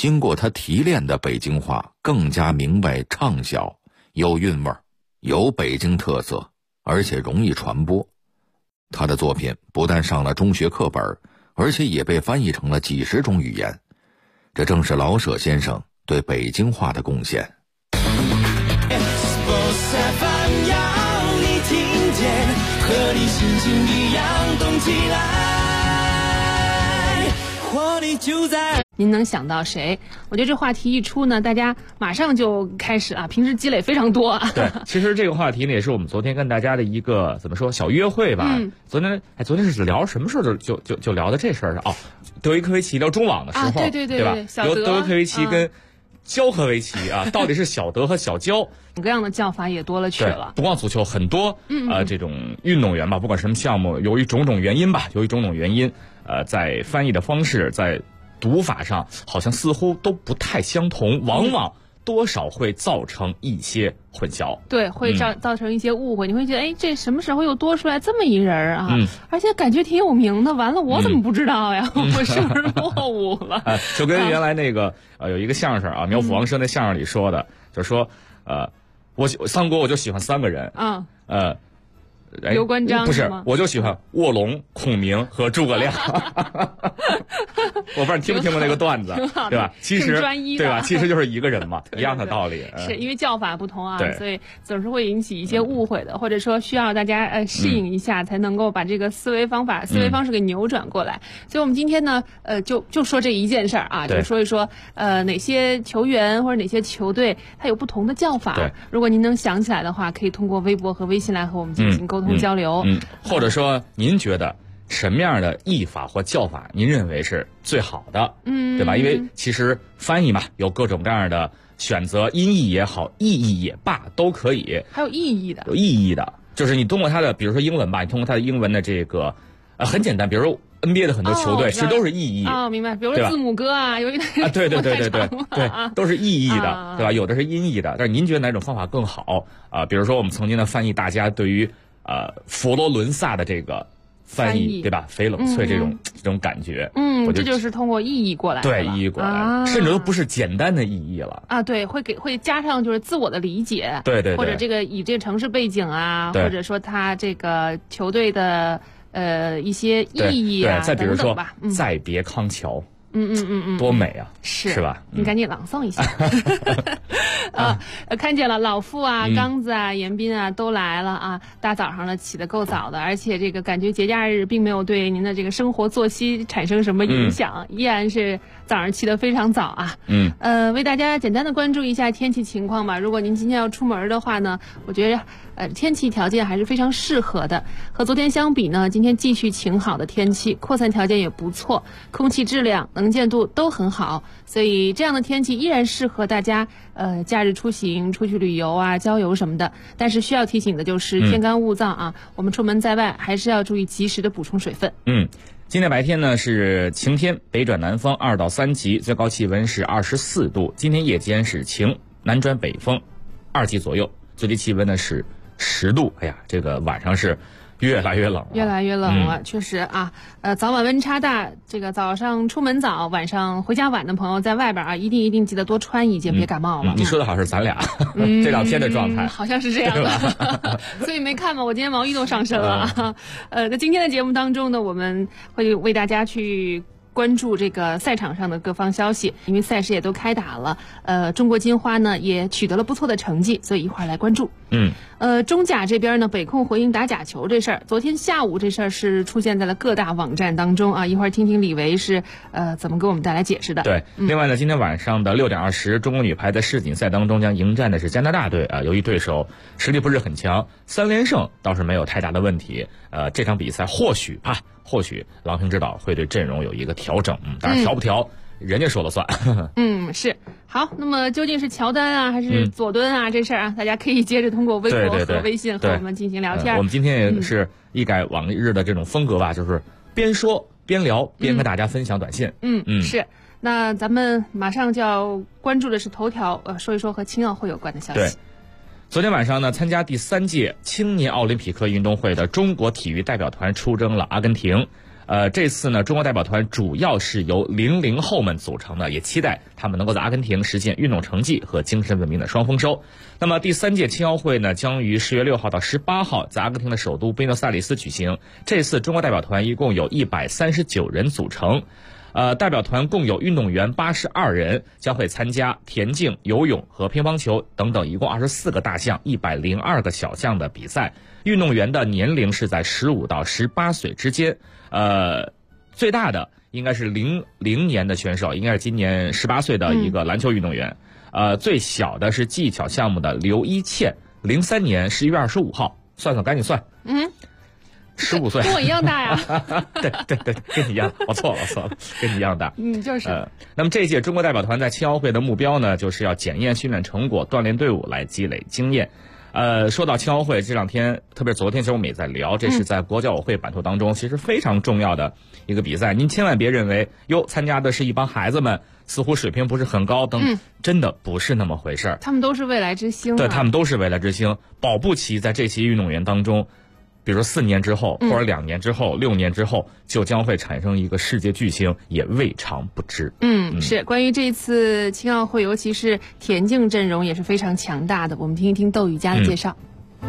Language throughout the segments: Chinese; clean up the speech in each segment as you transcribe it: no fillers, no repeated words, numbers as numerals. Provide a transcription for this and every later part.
经过他提炼的北京话更加明白畅销，有韵味儿，有北京特色，而且容易传播。他的作品不但上了中学课本，而且也被翻译成了几十种语言。这正是老舍先生对北京话的贡献。 要你听见，和你心情一样动起来，活力就在。 您能想到谁？我觉得这话题一出呢，大家马上就开始啊，平时积累非常多啊。 对，其实这个话题呢，也是我们昨天跟大家的一个怎么说小约会吧。昨天是聊什么时候就聊的这事儿哦，德维科维奇聊中网的时候， 对吧？由德维科维奇跟焦科维奇啊，到底是小德和小焦， 各样的叫法也多了去了。 不光足球，很多这种运动员吧，不管什么项目，由于种种原因，在翻译的方式，在读法上好像似乎都不太相同，往往多少会造成一些混淆。 对，会造成一些误会。你会觉得，哎，这什么时候又多出来这么一人啊？而且感觉挺有名的。完了，我怎么不知道呀？我是不是落伍了？ 就跟原来那个有一个相声啊，苗阜王声那相声里说的，就是说三国我就喜欢3个人， 刘关张不是，我就喜欢卧龙、孔明和诸葛亮。我不知道你听没听过那个段子，对吧？其实对吧？其实就是一个人嘛，一样的道理。 是因为叫法不同啊，所以总是会引起一些误会的，或者说需要大家适应一下，才能够把这个思维方式给扭转过来。所以我们今天呢，就说这一件事儿啊，就说一说哪些球员或者哪些球队它有不同的叫法。如果您能想起来的话，可以通过微博和微信来和我们进行沟通交流。 或者说您觉得什么样的译法或叫法您认为是最好的，对吧？因为其实翻译嘛，有各种各样的选择，音译也好，意译也罢，都可以。 还有意译的， 有意译的，就是你通过它的，比如说英文吧，你通过它的英文的这个很简单，比如说 NBA 的很多球队其实都是意译。 明白。比如说字母哥啊，有一点对，都是意译的，对吧？有的是音译的，但是您觉得哪种方法更好啊？比如说我们曾经的翻译，大家对于佛罗伦萨的这个翻译，对吧？翡冷翠这种感觉， 这就是通过意译过来的， 对，意译过来，甚至都不是简单的意译了啊。对，会加上就是自我的理解， 对， 或者这个以这个城市背景啊，或者说他这个球队的一些意义啊， 再比如说吧， 再别康桥。多美啊，是吧？ 你赶紧朗诵一下。看见了老傅啊、刚子啊、严彬啊都来了啊，大早上的起得够早的，而且这个感觉节假日并没有对您的这个生活作息产生什么影响，依然是早上起得非常早啊。为大家简单的关注一下天气情况吧。如果您今天要出门的话呢，我觉得天气条件还是非常适合的。和昨天相比呢，今天继续晴好的天气，扩散条件也不错，空气质量、能见度都很好，所以这样的天气依然适合大家假日出行、出去旅游啊、郊游什么的。但是需要提醒的就是天干物燥啊，我们出门在外还是要注意及时的补充水分。 今天白天呢是晴天，北转南风2到3级，最高气温是24度。今天夜间是晴，南转北风2级左右，最低气温呢是10度。哎呀，这个晚上是越来越冷了， 确实啊。早晚温差大，这个早上出门早，晚上回家晚的朋友在外边啊，一定记得多穿一件，别感冒了。 你说的好是咱俩这2天的状态， 好像是这样的。所以没看吗？我今天毛衣都上身了。在今天的节目当中呢，我们会为大家去关注这个赛场上的各方消息，因为赛事也都开打了。中国金花呢也取得了不错的成绩，所以一会儿来关注。中甲这边呢，北控回应打假球这事儿，昨天下午这事儿是出现在了各大网站当中啊。一会儿听听李维是怎么给我们带来解释的。 对，另外呢，今天晚上的6点20，中国女排在世锦赛当中将迎战的是加拿大队啊。由于对手实力不是很强，3连胜倒是没有太大的问题。这场比赛或许郎平指导会对阵容有一个调整，当然调不调，人家说了算。 是。好，那么究竟是乔丹啊还是佐敦啊这事儿啊，大家可以接着通过微博和微信和我们进行聊天。 我们今天也是一改往日的这种风格吧，就是边说边聊边跟大家分享短信。 是。那咱们马上就要关注的是头条，说一说和青奥会有关的消息。 对。昨天晚上呢，参加第3届青年奥林匹克运动会的中国体育代表团出征了阿根廷。 这次呢，中国代表团主要是由00后们组成的，也期待他们能够在阿根廷实现运动成绩和精神文明的双丰收。那么第3届青奥会呢，将于10月6号到18号在阿根廷的首都布宜诺斯艾利斯举行。这次中国代表团一共有139人组成。代表团共有运动员82人，将会参加田径、游泳和乒乓球等等一共24个大项、102个小项的比赛。运动员的年龄是在15到18岁之间。最大的应该是00年的选手，应该是今年18岁的一个篮球运动员。最小的是技巧项目的刘一茜，03年11月25号，算算赶紧算。15岁， 跟我一样大呀。 对，跟你一样，我错了，跟你一样大。 就是。 那么这一届中国代表团在青奥会的目标呢，就是要检验训练成果，锻炼队伍来积累经验。说到青奥会，这2天，特别是昨天，其实我们也在聊，这是在国教委会版图当中其实非常重要的一个比赛。您千万别认为参加的是一帮孩子们，似乎水平不是很高等，真的不是那么回事儿。 他们都是未来之星。 对，他们都是未来之星，保不齐在这些运动员当中，比如说4年之后，或者2年之后、6年之后，就将会产生一个世界巨星，也未尝不知。 是关于这次青奥会，尤其是田径阵容也是非常强大的。我们听一听窦宇佳的介绍。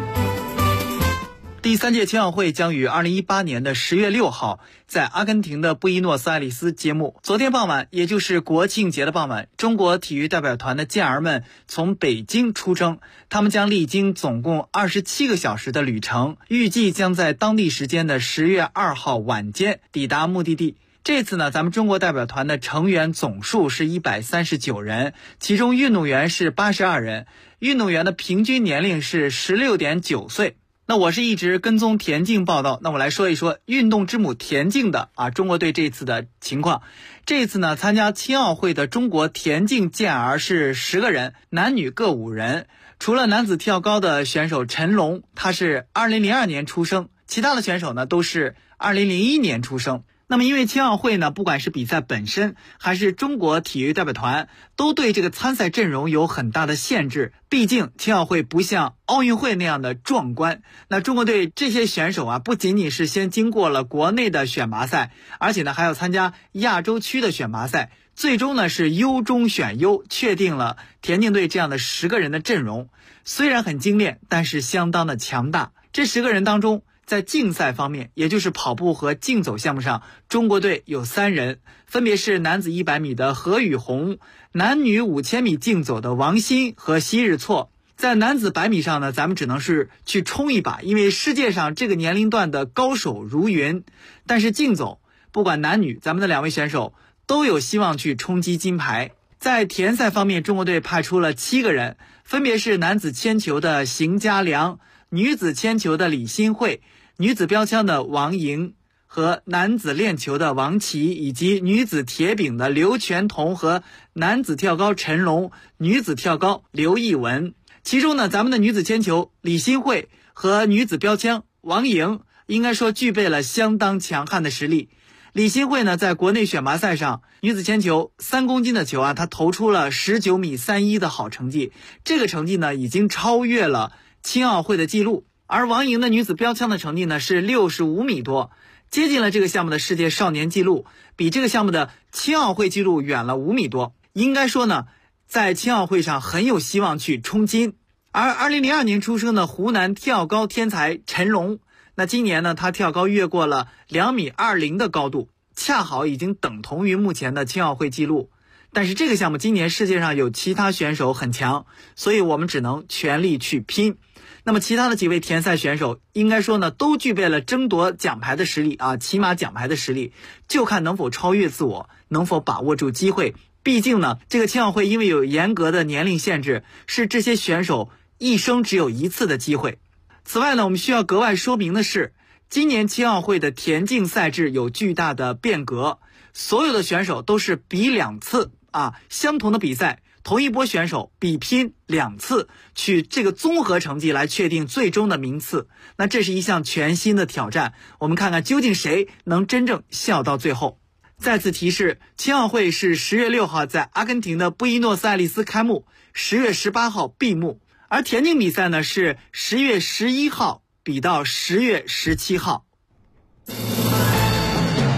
第3届青奥会将于2018年的10月6号在阿根廷的布宜诺斯艾利斯揭幕。昨天傍晚，也就是国庆节的傍晚，中国体育代表团的健儿们从北京出征，他们将历经总共27个小时的旅程，预计将在当地时间的10月2号晚间抵达目的地。这次呢，咱们中国代表团的成员总数是139人，其中运动员是82人，运动员的平均年龄是16.9岁。那我是一直跟踪田径报道，那我来说一说运动之母田径的中国队这次的情况。这次呢，参加青奥会的中国田径健儿是10个人，男女各5人。除了男子跳高的选手陈龙，他是2002年出生，其他的选手呢都是2001年出生。那么因为青奥会呢，不管是比赛本身还是中国体育代表团，都对这个参赛阵容有很大的限制。毕竟青奥会不像奥运会那样的壮观。那中国队这些选手不仅仅是先经过了国内的选拔赛，而且呢还要参加亚洲区的选拔赛，最终呢是优中选优，确定了田径队这样的10个人的阵容。虽然很精炼，但是相当的强大。这10个人当中，在竞赛方面，也就是跑步和竞走项目上，中国队有3人，分别是男子100米的何宇红，男女5000米竞走的王鑫和昔日错。在男子100米上呢，咱们只能是去冲一把，因为世界上这个年龄段的高手如云。但是竞走，不管男女，咱们的2位选手都有希望去冲击金牌。在田赛方面，中国队派出了7个人，分别是男子铅球的邢佳良，女子铅球的李新慧，女子标枪的王莹和男子链球的王琦，以及女子铁饼的刘全彤和男子跳高陈龙，女子跳高刘艺文。其中呢，咱们的女子铅球李新慧和女子标枪王莹应该说具备了相当强悍的实力。李新慧呢，在国内选拔赛上，女子铅球3公斤的球她投出了19米31的好成绩，这个成绩呢已经超越了青奥会的记录。而王莹的女子标枪的成绩呢是65米多，接近了这个项目的世界少年纪录，比这个项目的青奥会纪录远了5米多。应该说呢，在青奥会上很有希望去冲金。而2002年出生的湖南跳高天才陈龙，那今年呢，他跳高越过了2.20米的高度，恰好已经等同于目前的青奥会纪录。但是这个项目今年世界上有其他选手很强，所以我们只能全力去拼。那么其他的几位田赛选手应该说呢，都具备了争夺奖牌的实力起码奖牌的实力，就看能否超越自我，能否把握住机会。毕竟呢，这个青奥会因为有严格的年龄限制，是这些选手一生只有一次的机会。此外呢，我们需要格外说明的是，今年青奥会的田径赛制有巨大的变革，所有的选手都是比2次相同的比赛，同一波选手比拼2次，取这个综合成绩来确定最终的名次。那这是一项全新的挑战，我们看看究竟谁能真正笑到最后。再次提示，青奥会是10月6号在阿根廷的布宜诺斯艾利斯开幕，10月18号闭幕。而田径比赛呢是10月11号比到10月17号。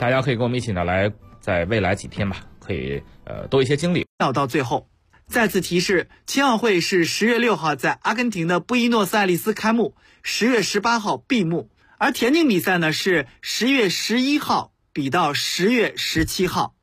大家可以跟我们一起呢，来在未来几天吧，可以多一些经历。 到最后，再次提示，青奥会是10月6号在阿根廷的布宜诺斯艾利斯开幕，10月18号闭幕，而田径比赛呢是10月11号比到10月17号。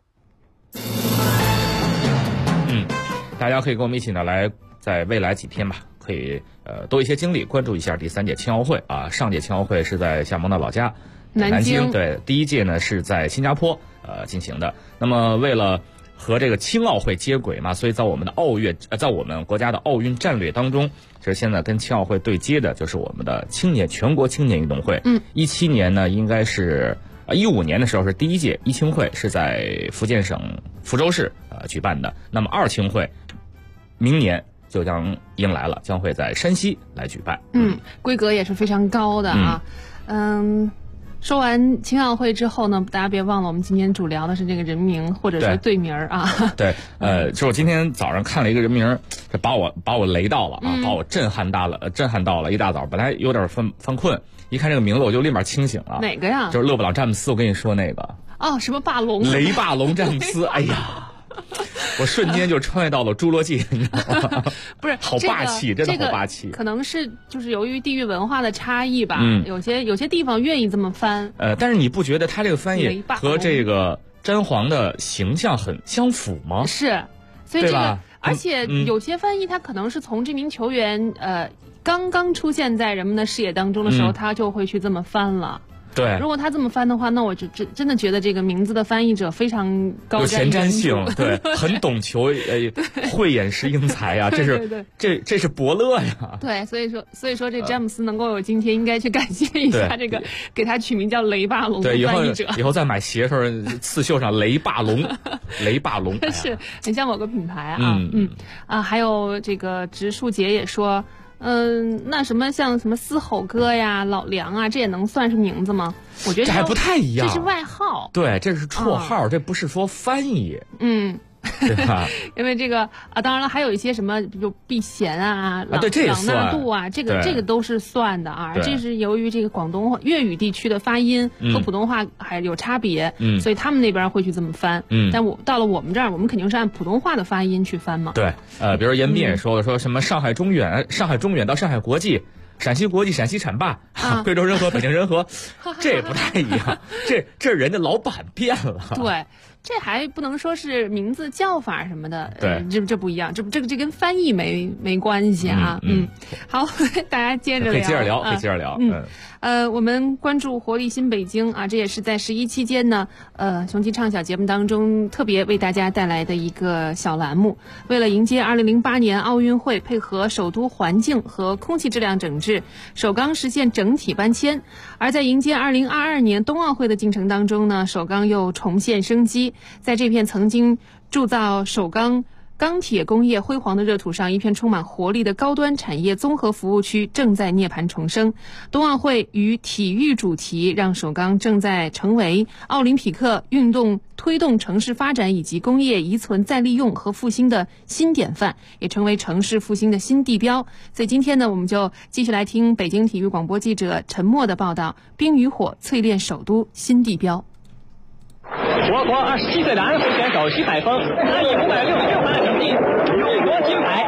大家可以跟我们一起呢，来在未来几天吧，可以多一些精力关注一下第3届青奥会啊。上届青奥会是在夏萌的老家南京，对，第1届呢是在新加坡进行的。那么为了和这个青奥会接轨嘛，所以在我们的在我们国家的奥运战略当中，其实现在跟青奥会对接的就是我们的全国青年运动会。17年呢应该是15年的时候是第1届一青会，是在福建省福州市举办的。那么2青会明年就将迎来了，将会在山西来举办。 规格也是非常高的啊。说完青奥会之后呢，大家别忘了，我们今天主聊的是这个人名或者说队名啊。 对，就我今天早上看了一个人名，这把我雷到了啊，把我震撼到了。一大早本来有点犯困，一看这个名字我就立马清醒了。 哪个呀？ 就是勒布朗詹姆斯，我跟你说那个。 哦，什么霸龙？ 雷霸龙詹姆斯，哎呀。我瞬间就穿越到了侏罗纪，你知道吗？ 不是， 好霸气，真的好霸气。 可能是就是由于地域文化的差异吧，有些地方愿意这么翻。 但是你不觉得他这个翻译和这个詹皇的形象很相符吗？ 是，所以这个，而且有些翻译他可能是从这名球员刚刚出现在人们的视野当中的时候，他就会去这么翻了。 对， 如果他这么翻的话，那我就真的觉得这个名字的翻译者非常高瞻有前瞻性，对，很懂球，慧眼识英才呀，这是伯乐呀。 对，所以说这詹姆斯能够有今天，应该去感谢一下这个给他取名叫雷霸龙的翻译者。 以后再买鞋时候刺绣上雷霸龙，雷霸龙是很像某个品牌啊。还有这个植树节也说。那像什么嘶吼哥呀、老梁啊，这也能算是名字吗？我觉得这还不太一样， 这是外号。 对，这是绰号，这不是说翻译。对吧？ 因为这个当然了，还有一些什么，比如避嫌啊、朗纳度啊，这个都是算的啊。这是由于这个广东粤语地区的发音和普通话还有差别，所以他们那边会去这么翻。但到了我们这儿，我们肯定是按普通话的发音去翻嘛。 对，比如严彬也说了，说什么上海中远到上海国际。陕西国际、陕西浐灞、贵州仁和、北京仁和，这也不太一样。这人家老板变了。 对，这还不能说是名字叫法什么的。 对， 这不一样，这跟翻译没关系啊。好，大家接着聊。可以接着聊。 我们关注活力新北京啊，这也是在11期间呢，雄鸡畅晓节目当中特别为大家带来的一个小栏目。为了迎接2008年奥运会，配合首都环境和空气质量整治，首钢实现整体搬迁。而在迎接2022年冬奥会的进程当中呢，首钢又重现生机。在这片曾经铸造首钢钢铁工业辉煌的热土上，一片充满活力的高端产业综合服务区正在涅槃重生。冬奥会与体育主题，让首钢正在成为奥林匹克运动推动城市发展以及工业遗存再利用和复兴的新典范，也成为城市复兴的新地标。所以今天呢，我们就继续来听北京体育广播记者陈默的报道：冰与火淬炼首都新地标。 我国27岁的安徽选手徐海峰拿以566分的成绩勇夺金牌。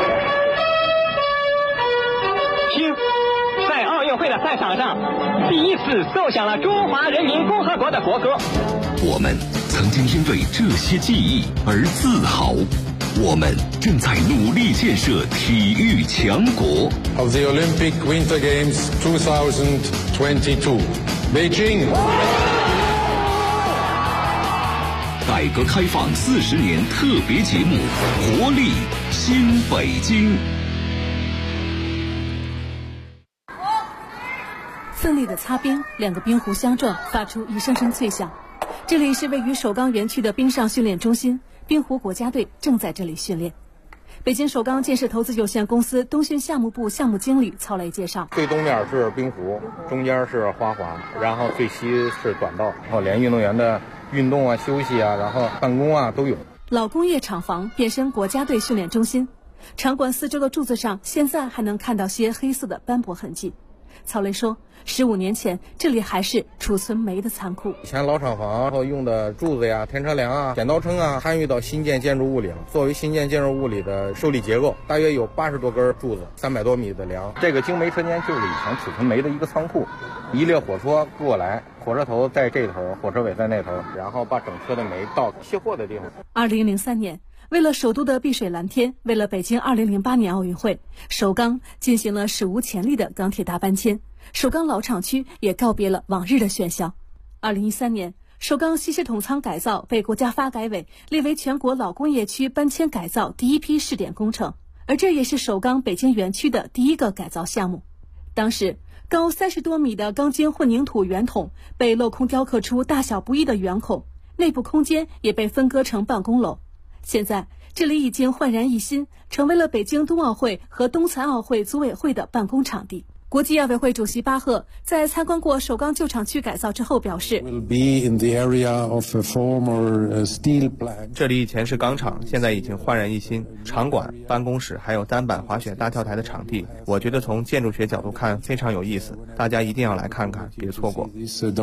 听，在奥运会的赛场上，第一次奏响了中华人民共和国的国歌。 我们曾经因为这些记忆而自豪，我们正在努力建设体育强国。 Of the Olympic Winter Games 2022, Beijing。 改革开放40年特别节目《活力新北京》。 奋力的擦冰，两个冰壶相撞，发出一声声脆响。这里是位于首钢园区的冰上训练中心，冰壶国家队正在这里训练。北京首钢建设投资有限公司冬训项目部项目经理曹雷介绍， 最东面是冰壶，中间是花滑，然后最西是短道，然后连运动员的运动啊、休息啊，然后办公啊都有。 老工业厂房变身国家队训练中心，场馆四周的柱子上现在还能看到些黑色的斑驳痕迹。 曹雷说，15年前这里还是储存煤的仓库。 以前老厂房然后用的柱子呀、天车梁啊、剪刀撑啊，参与到新建建筑物里了。作为新建建筑物里的受力结构，大约有80多根柱子，300多米的梁。这个经煤车间就是以前储存煤的一个仓库。一列火车过来，火车头在这头，火车尾在那头，然后把整车的煤到卸货的地方。 2003年，为了首都的碧水蓝天，为了北京2008年奥运会，首钢进行了史无前例的钢铁大搬迁，首钢老厂区也告别了往日的喧嚣。2013年，首钢稀释桶仓改造被国家发改委列为全国老工业区搬迁改造第一批试点工程，而这也是首钢北京园区的第一个改造项目。当时高30多米的钢筋混凝土圆筒被镂空雕刻出大小不一的圆孔，内部空间也被分割成办公楼。现在这里已经焕然一新，成为了北京冬奥会和冬残奥会组委会的办公场地。国际奥委会主席巴赫在参观过首钢旧厂区改造之后表示， 这里以前是钢厂，现在已经焕然一新，场馆、办公室还有单板滑雪大跳台的场地，我觉得从建筑学角度看非常有意思，大家一定要来看看，别错过。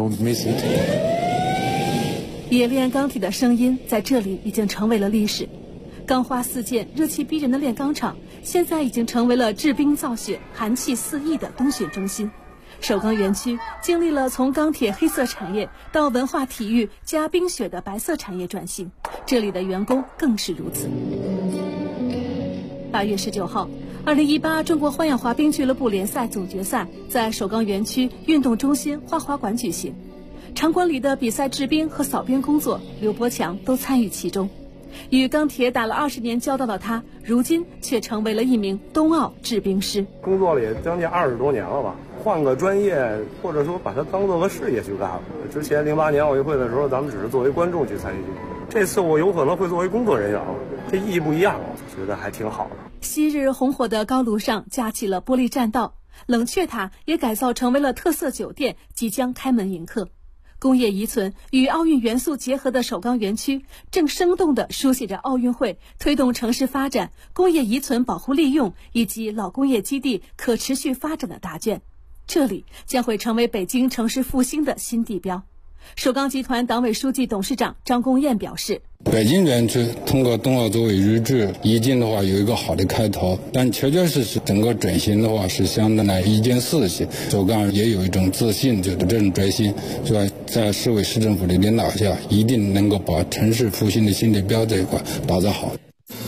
冶炼钢体的声音在这里已经成为了历史。钢花四溅、热气逼人的炼钢厂，现在已经成为了制冰造雪、寒气四溢的冬训中心。首钢园区经历了从钢铁黑色产业到文化体育加冰雪的白色产业转型，这里的员工更是如此。8月19号，2018中国花样滑冰俱乐部联赛总决赛在首钢园区运动中心花滑馆举行。场馆里的比赛制冰和扫冰工作，刘伯强都参与其中。与钢铁打了20年交道的他，如今却成为了一名冬奥制冰师。 工作了也将近20多年了吧，换个专业或者说把它当做个事业去干了。之前08年奥运会的时候，咱们只是作为观众去参与，这次我有可能会作为工作人员了，这意义不一样，我觉得还挺好的。 昔日红火的高炉上架起了玻璃栈道，冷却塔也改造成为了特色酒店，即将开门迎客。工业遗存与奥运元素结合的首钢园区，正生动地书写着奥运会推动城市发展、工业遗存保护利用以及老工业基地可持续发展的答卷。这里将会成为北京城市复兴的新地标。首钢集团党委书记、董事长张公彦表示， 北京园区通过冬奥作为日志已经的话有一个好的开头，但确确实实整个转型的话是相当的一件事情。首钢也有一种自信，就是这种转型是吧，在市委市政府的领导下，一定能够把城市复兴的新地标这一块打造好。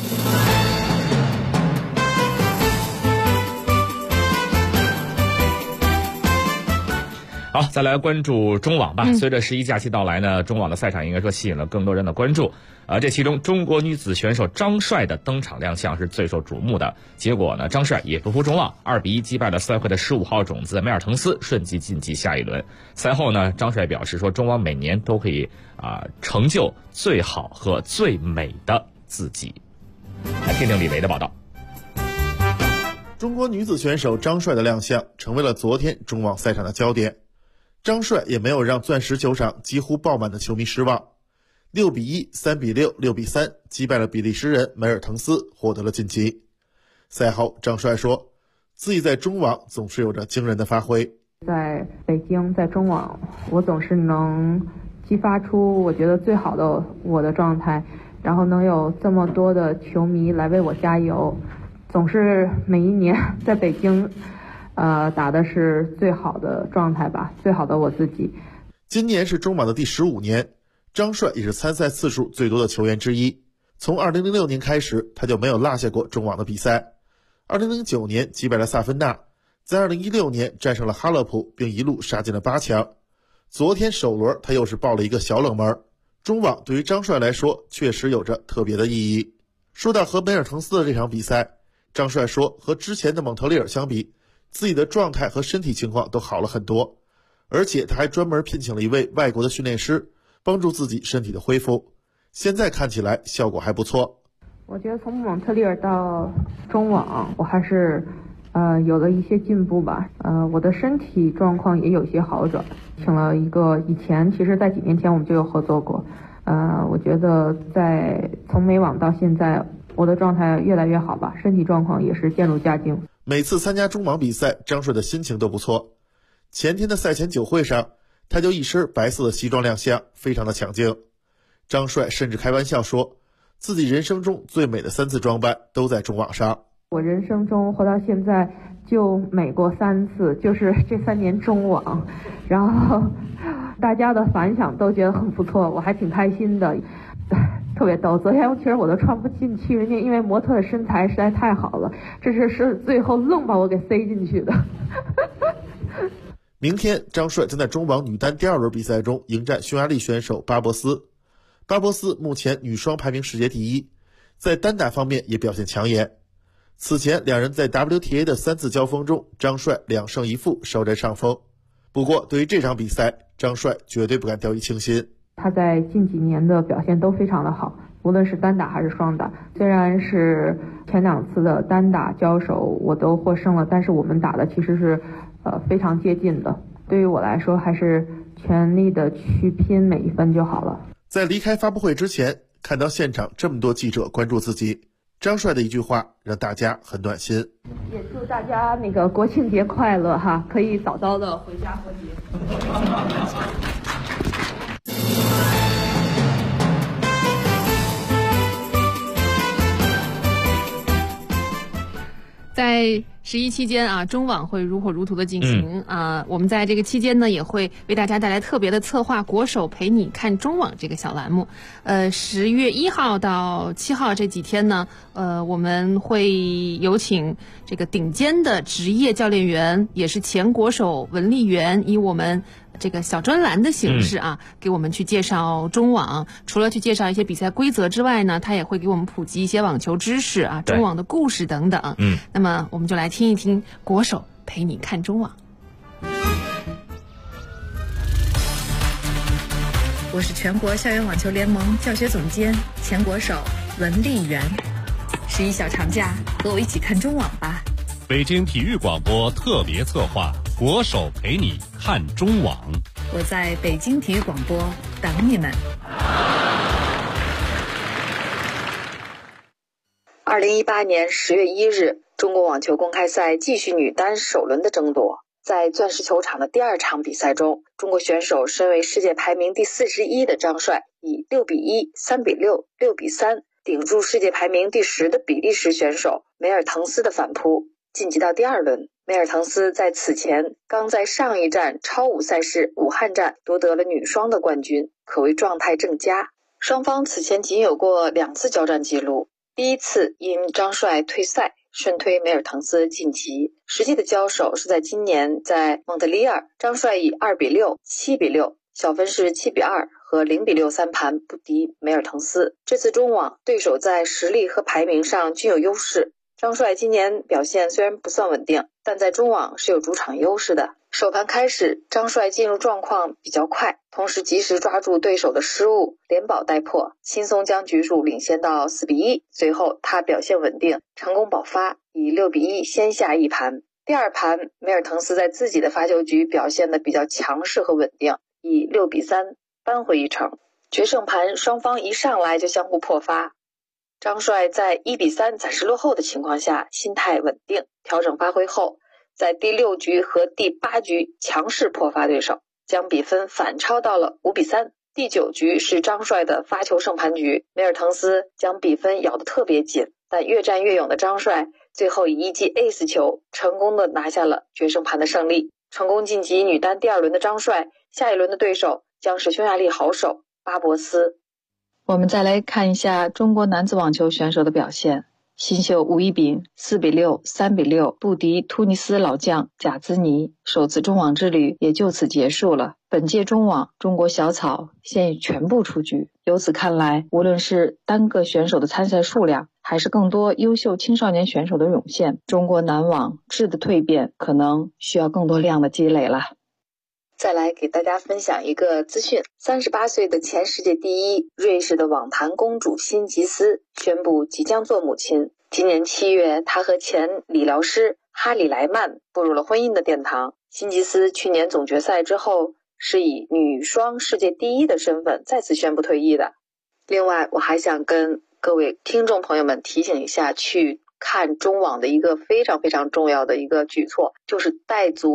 好，再来关注中网吧。随着11假期到来呢，中网的赛场应该说吸引了更多人的关注。这其中中国女子选手张帅的登场亮相是最受瞩目的。结果呢，张帅也不负众望，2比1击败了赛会的15号种子梅尔滕斯，顺利晋级下一轮。赛后呢，张帅表示说，中网每年都可以成就最好和最美的自己。来听听李维的报道。 中国女子选手张帅的亮相成为了昨天中网赛场的焦点。张帅也没有让钻石球场几乎爆满的球迷失望，6比1、3比6、6比3击败了比利时人梅尔滕斯，获得了晋级。赛后，张帅说，自己在中网总是有着惊人的发挥。 在北京，在中网，我总是能激发出我觉得最好的我的状态，然后能有这么多的球迷来为我加油，总是每一年在北京打的是最好的状态吧，最好的我自己。 今年是中网的第15年，张帅也是参赛次数最多的球员之一。从2006年开始，他就没有落下过中网的比赛。2009年击败了萨芬纳，在2016年战胜了哈勒普，并一路杀进了8强。昨天首轮他又是爆了一个小冷门。中网对于张帅来说确实有着特别的意义。说到和梅尔滕斯的这场比赛，张帅说，和之前的蒙特利尔相比，自己的状态和身体情况都好了很多，而且他还专门聘请了一位外国的训练师，帮助自己身体的恢复。现在看起来效果还不错。 我觉得从蒙特利尔到中网，我还是有了一些进步吧。我的身体状况也有些好转，请了一个以前其实在几年前我们就有合作过。我觉得从美网到现在，我的状态越来越好吧，身体状况也是渐入佳境。 每次参加中网比赛，张帅的心情都不错。 前天的赛前酒会上，他就一身白色的西装亮相，非常的抢镜。张帅甚至开玩笑说，自己人生中最美的3次装扮都在中网上。 我人生中活到现在就美过3次，就是这3年中网，然后大家的反响都觉得很不错，我还挺开心的，特别逗。昨天其实我都穿不进去，因为模特的身材实在太好了，这是最后愣把我给塞进去的。 明天张帅将在中网女单第2轮比赛中迎战匈牙利选手巴博斯。巴博斯目前女双排名世界第1，在单打方面也表现抢眼。此前两人在 WTA 的3次交锋中，张帅2胜1负，稍占上风。不过对于这场比赛，张帅绝对不敢掉以轻心。 他在近几年的表现都非常的好，无论是单打还是双打。虽然是前2次的单打交手我都获胜了，但是我们打的其实是非常接近的。对于我来说，还是全力的去拼每一分就好了。 在离开发布会之前，看到现场这么多记者关注自己，张帅的一句话让大家很暖心。 也祝大家国庆节快乐哈，可以早早的回家过节。 在11期间啊，中网会如火如荼的进行我们在这个期间呢，也会为大家带来特别的策划“国手陪你看中网”这个小栏目。10月1号到7号这几天呢，我们会有请这个顶尖的职业教练员，也是前国手文丽媛，以我们这个小专栏的形式给我们去介绍中网。除了去介绍一些比赛规则之外呢，他也会给我们普及一些网球知识中网的故事等等。那么我们就来听一听国手陪你看中网。 我是全国校园网球联盟教学总监、前国手文丽媛。11小长假，和我一起看中网吧。 北京体育广播特别策划，国手陪你看中网。 我在北京体育广播等你们。 2018年10月1日，中国网球公开赛继续女单首轮的争夺。在钻石球场的第2场比赛中，中国选手身为世界排名第41的张帅，以6比1、3比6、6比3顶住世界排名第10的比利时选手梅尔滕斯的反扑，晋级到第2轮。梅尔滕斯在此前刚在上一站超5赛事武汉站夺得了女双的冠军，可谓状态正佳。双方此前仅有过2次交战记录，第1次因张帅退赛顺推梅尔滕斯晋级，实际的交手是在今年在蒙特利尔，张帅以2比6、7比6、小分是7比2和0比63盘不敌梅尔滕斯。这次中网对手在实力和排名上均有优势，张帅今年表现虽然不算稳定，但在中网是有主场优势的。首盘开始，张帅进入状况比较快，同时及时抓住对手的失误，连保带破，轻松将局数领先到4比1。随后他表现稳定，成功保发，以6比1先下一盘。第2盘，梅尔滕斯在自己的发球局表现得比较强势和稳定，以6比3扳回一城。决胜盘双方一上来就相互破发，张帅在1比3暂时落后的情况下，心态稳定，调整发挥后，在第6局和第8局强势破发对手，将比分反超到了5比3。第9局是张帅的发球胜盘局，梅尔滕斯将比分咬得特别紧，但越战越勇的张帅最后以一记 ace 球成功的拿下了决胜盘的胜利，成功晋级女单第2轮的张帅，下一轮的对手将是匈牙利好手巴博斯。我们再来看一下中国男子网球选手的表现。新秀吴一丙4比6、3比6不敌突尼斯老将贾兹尼，首次中网之旅也就此结束了。本届中网，中国小草现已全部出局。由此看来，无论是单个选手的参赛数量，还是更多优秀青少年选手的涌现，中国男网质的蜕变可能需要更多量的积累了。再来给大家分享一个资讯，38岁的前世界第1瑞士的网坛公主辛吉斯宣布即将做母亲。今年7月，她和前理疗师哈里莱曼步入了婚姻的殿堂。辛吉斯去年总决赛之后是以女双世界第1的身份再次宣布退役的。另外，我还想跟各位听众朋友们提醒一下，去看中网的一个非常非常重要的一个举措，就是带足了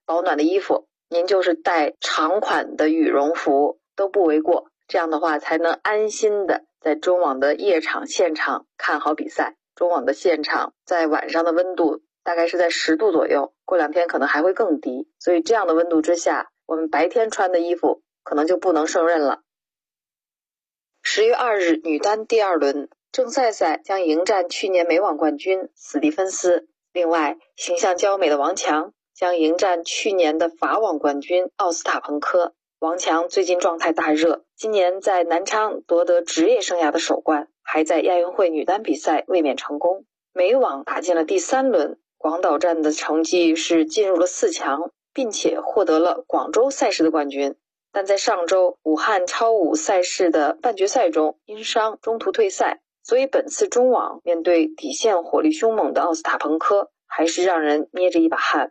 保暖的衣服，您就是带长款的羽绒服都不为过，这样的话才能安心的在中网的夜场现场看好比赛。中网的现场在晚上的温度大概是在10度左右，过2天可能还会更低，所以这样的温度之下，我们白天穿的衣服可能就不能胜任了。10月2日女单第2轮，郑赛赛将迎战去年美网冠军斯蒂芬斯，另外形象娇美的王强将迎战去年的法网冠军奥斯塔彭科。王强最近状态大热，今年在南昌夺得职业生涯的首冠，还在亚运会女单比赛卫冕成功。美网打进了第3轮，广岛站的成绩是进入了4强，并且获得了广州赛事的冠军。但在上周武汉超5赛事的半决赛中因伤中途退赛，所以本次中网面对底线火力凶猛的奥斯塔彭科，还是让人捏着一把汗。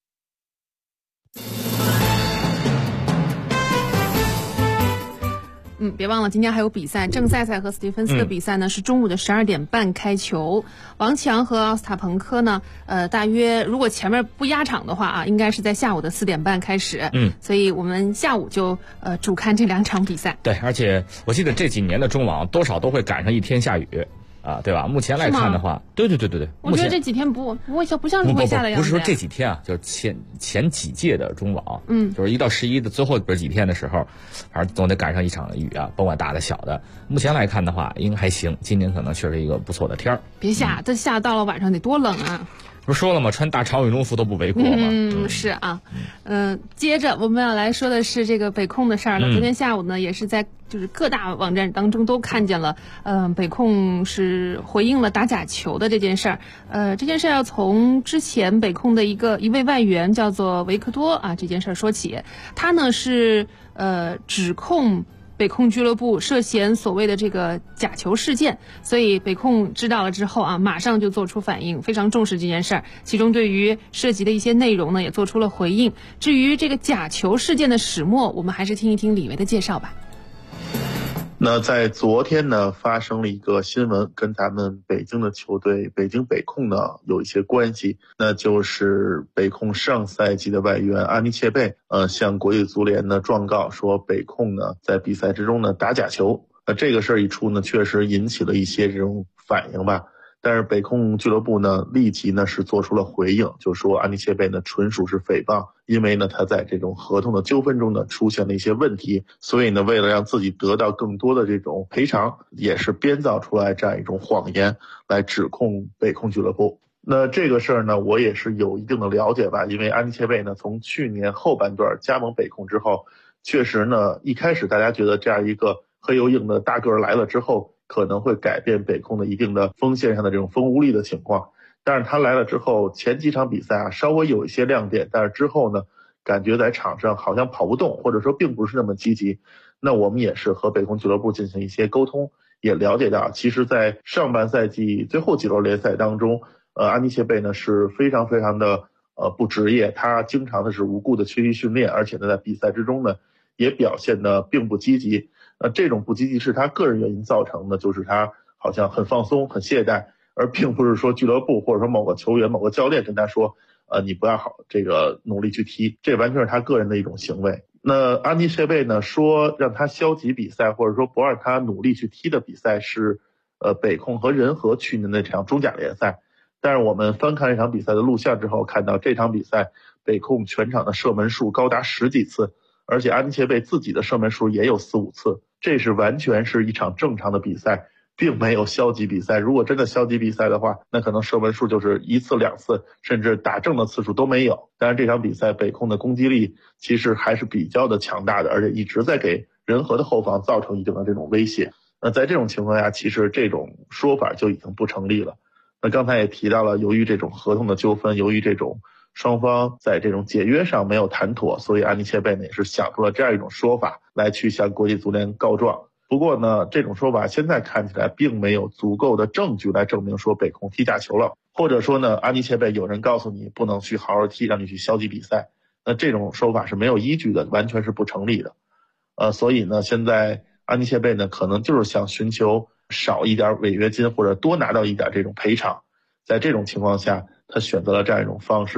别忘了今天还有比赛，郑赛赛和斯蒂芬斯的比赛呢是中午的12点半开球。王强和奥斯塔彭科呢，大约如果前面不压场的话啊，应该是在下午的4点半开始。所以我们下午就主看这2场比赛。 对，而且我记得这几年的中网多少都会赶上一天下雨。对吧？目前来看的话，对， 我觉得这几天不像是会下的样子。 不是说这几天啊，就是前几届的中网，就是1到11的最后不是几天的时候，反正总得赶上一场雨啊，甭管大的小的。目前来看的话，应该还行，今年可能确实一个不错的天儿。 别下，这下到了晚上得多冷啊！ 不是说了吗？穿大长羽绒服都不为过吗？ 是啊，接着我们要来说的是这个北控的事儿了。昨天下午呢，也是在就是各大网站当中都看见了，北控是回应了打假球的这件事儿。这件事儿要从之前北控的一位外援叫做维克多啊这件事儿说起。他呢是指控北控俱乐部涉嫌所谓的这个假球事件，所以北控知道了之后啊，马上就做出反应，非常重视这件事儿。其中对于涉及的一些内容呢，也做出了回应。至于这个假球事件的始末，我们还是听一听李维的介绍吧。 那在昨天呢，发生了一个新闻，跟咱们北京的球队北京北控呢有一些关系，那就是北控上赛季的外援阿尼切贝，向国际足联呢状告说北控呢在比赛之中呢打假球。这个事儿一出呢，确实引起了一些这种反应吧。但是北控俱乐部呢立即呢是做出了回应，就说安尼切贝呢纯属是诽谤，因为呢他在这种合同的纠纷中呢出现了一些问题，所以呢为了让自己得到更多的这种赔偿，也是编造出来这样一种谎言来指控北控俱乐部。那这个事儿呢我也是有一定的了解吧，因为安尼切贝呢从去年后半段加盟北控之后，确实呢一开始大家觉得这样一个黑又硬的大个儿来了之后可能会改变北控的一定的锋线上的这种锋无力的情况，但是他来了之后，前几场比赛啊稍微有一些亮点，但是之后呢，感觉在场上好像跑不动，或者说并不是那么积极。那我们也是和北控俱乐部进行一些沟通，也了解到，其实在上半赛季最后几轮联赛当中，安尼切贝呢是非常非常的不职业，他经常的是无故的缺席训练，而且呢在比赛之中呢也表现的并不积极。这种不积极是他个人原因造成的，就是他好像很放松很懈怠，而并不是说俱乐部或者说某个球员某个教练跟他说你不要好这个努力去踢，这完全是他个人的一种行为。那安尼切贝呢说让他消极比赛或者说不让他努力去踢的比赛是北控和仁和去年的这场中甲联赛，但是我们翻看这场比赛的录像之后，看到这场比赛北控全场的射门数高达10几次，而且安尼切贝自己的射门数也有4、5次，这是完全是一场正常的比赛，并没有消极比赛。如果真的消极比赛的话，那可能射门数就是1次、2次，甚至打正的次数都没有。但是这场比赛北控的攻击力其实还是比较的强大的，而且一直在给仁和的后防造成一定的这种威胁。那在这种情况下，其实这种说法就已经不成立了。那刚才也提到了，由于这种合同的纠纷，由于这种双方在这种解约上没有谈妥，所以安尼切贝呢也是想出了这样一种说法来去向国际足联告状。不过呢，这种说法现在看起来并没有足够的证据来证明说北控踢假球了，或者说呢，安尼切贝有人告诉你不能去好好踢，让你去消极比赛，那这种说法是没有依据的，完全是不成立的。所以呢，现在安尼切贝呢可能就是想寻求少一点违约金或者多拿到一点这种赔偿，在这种情况下他选择了这样一种方式，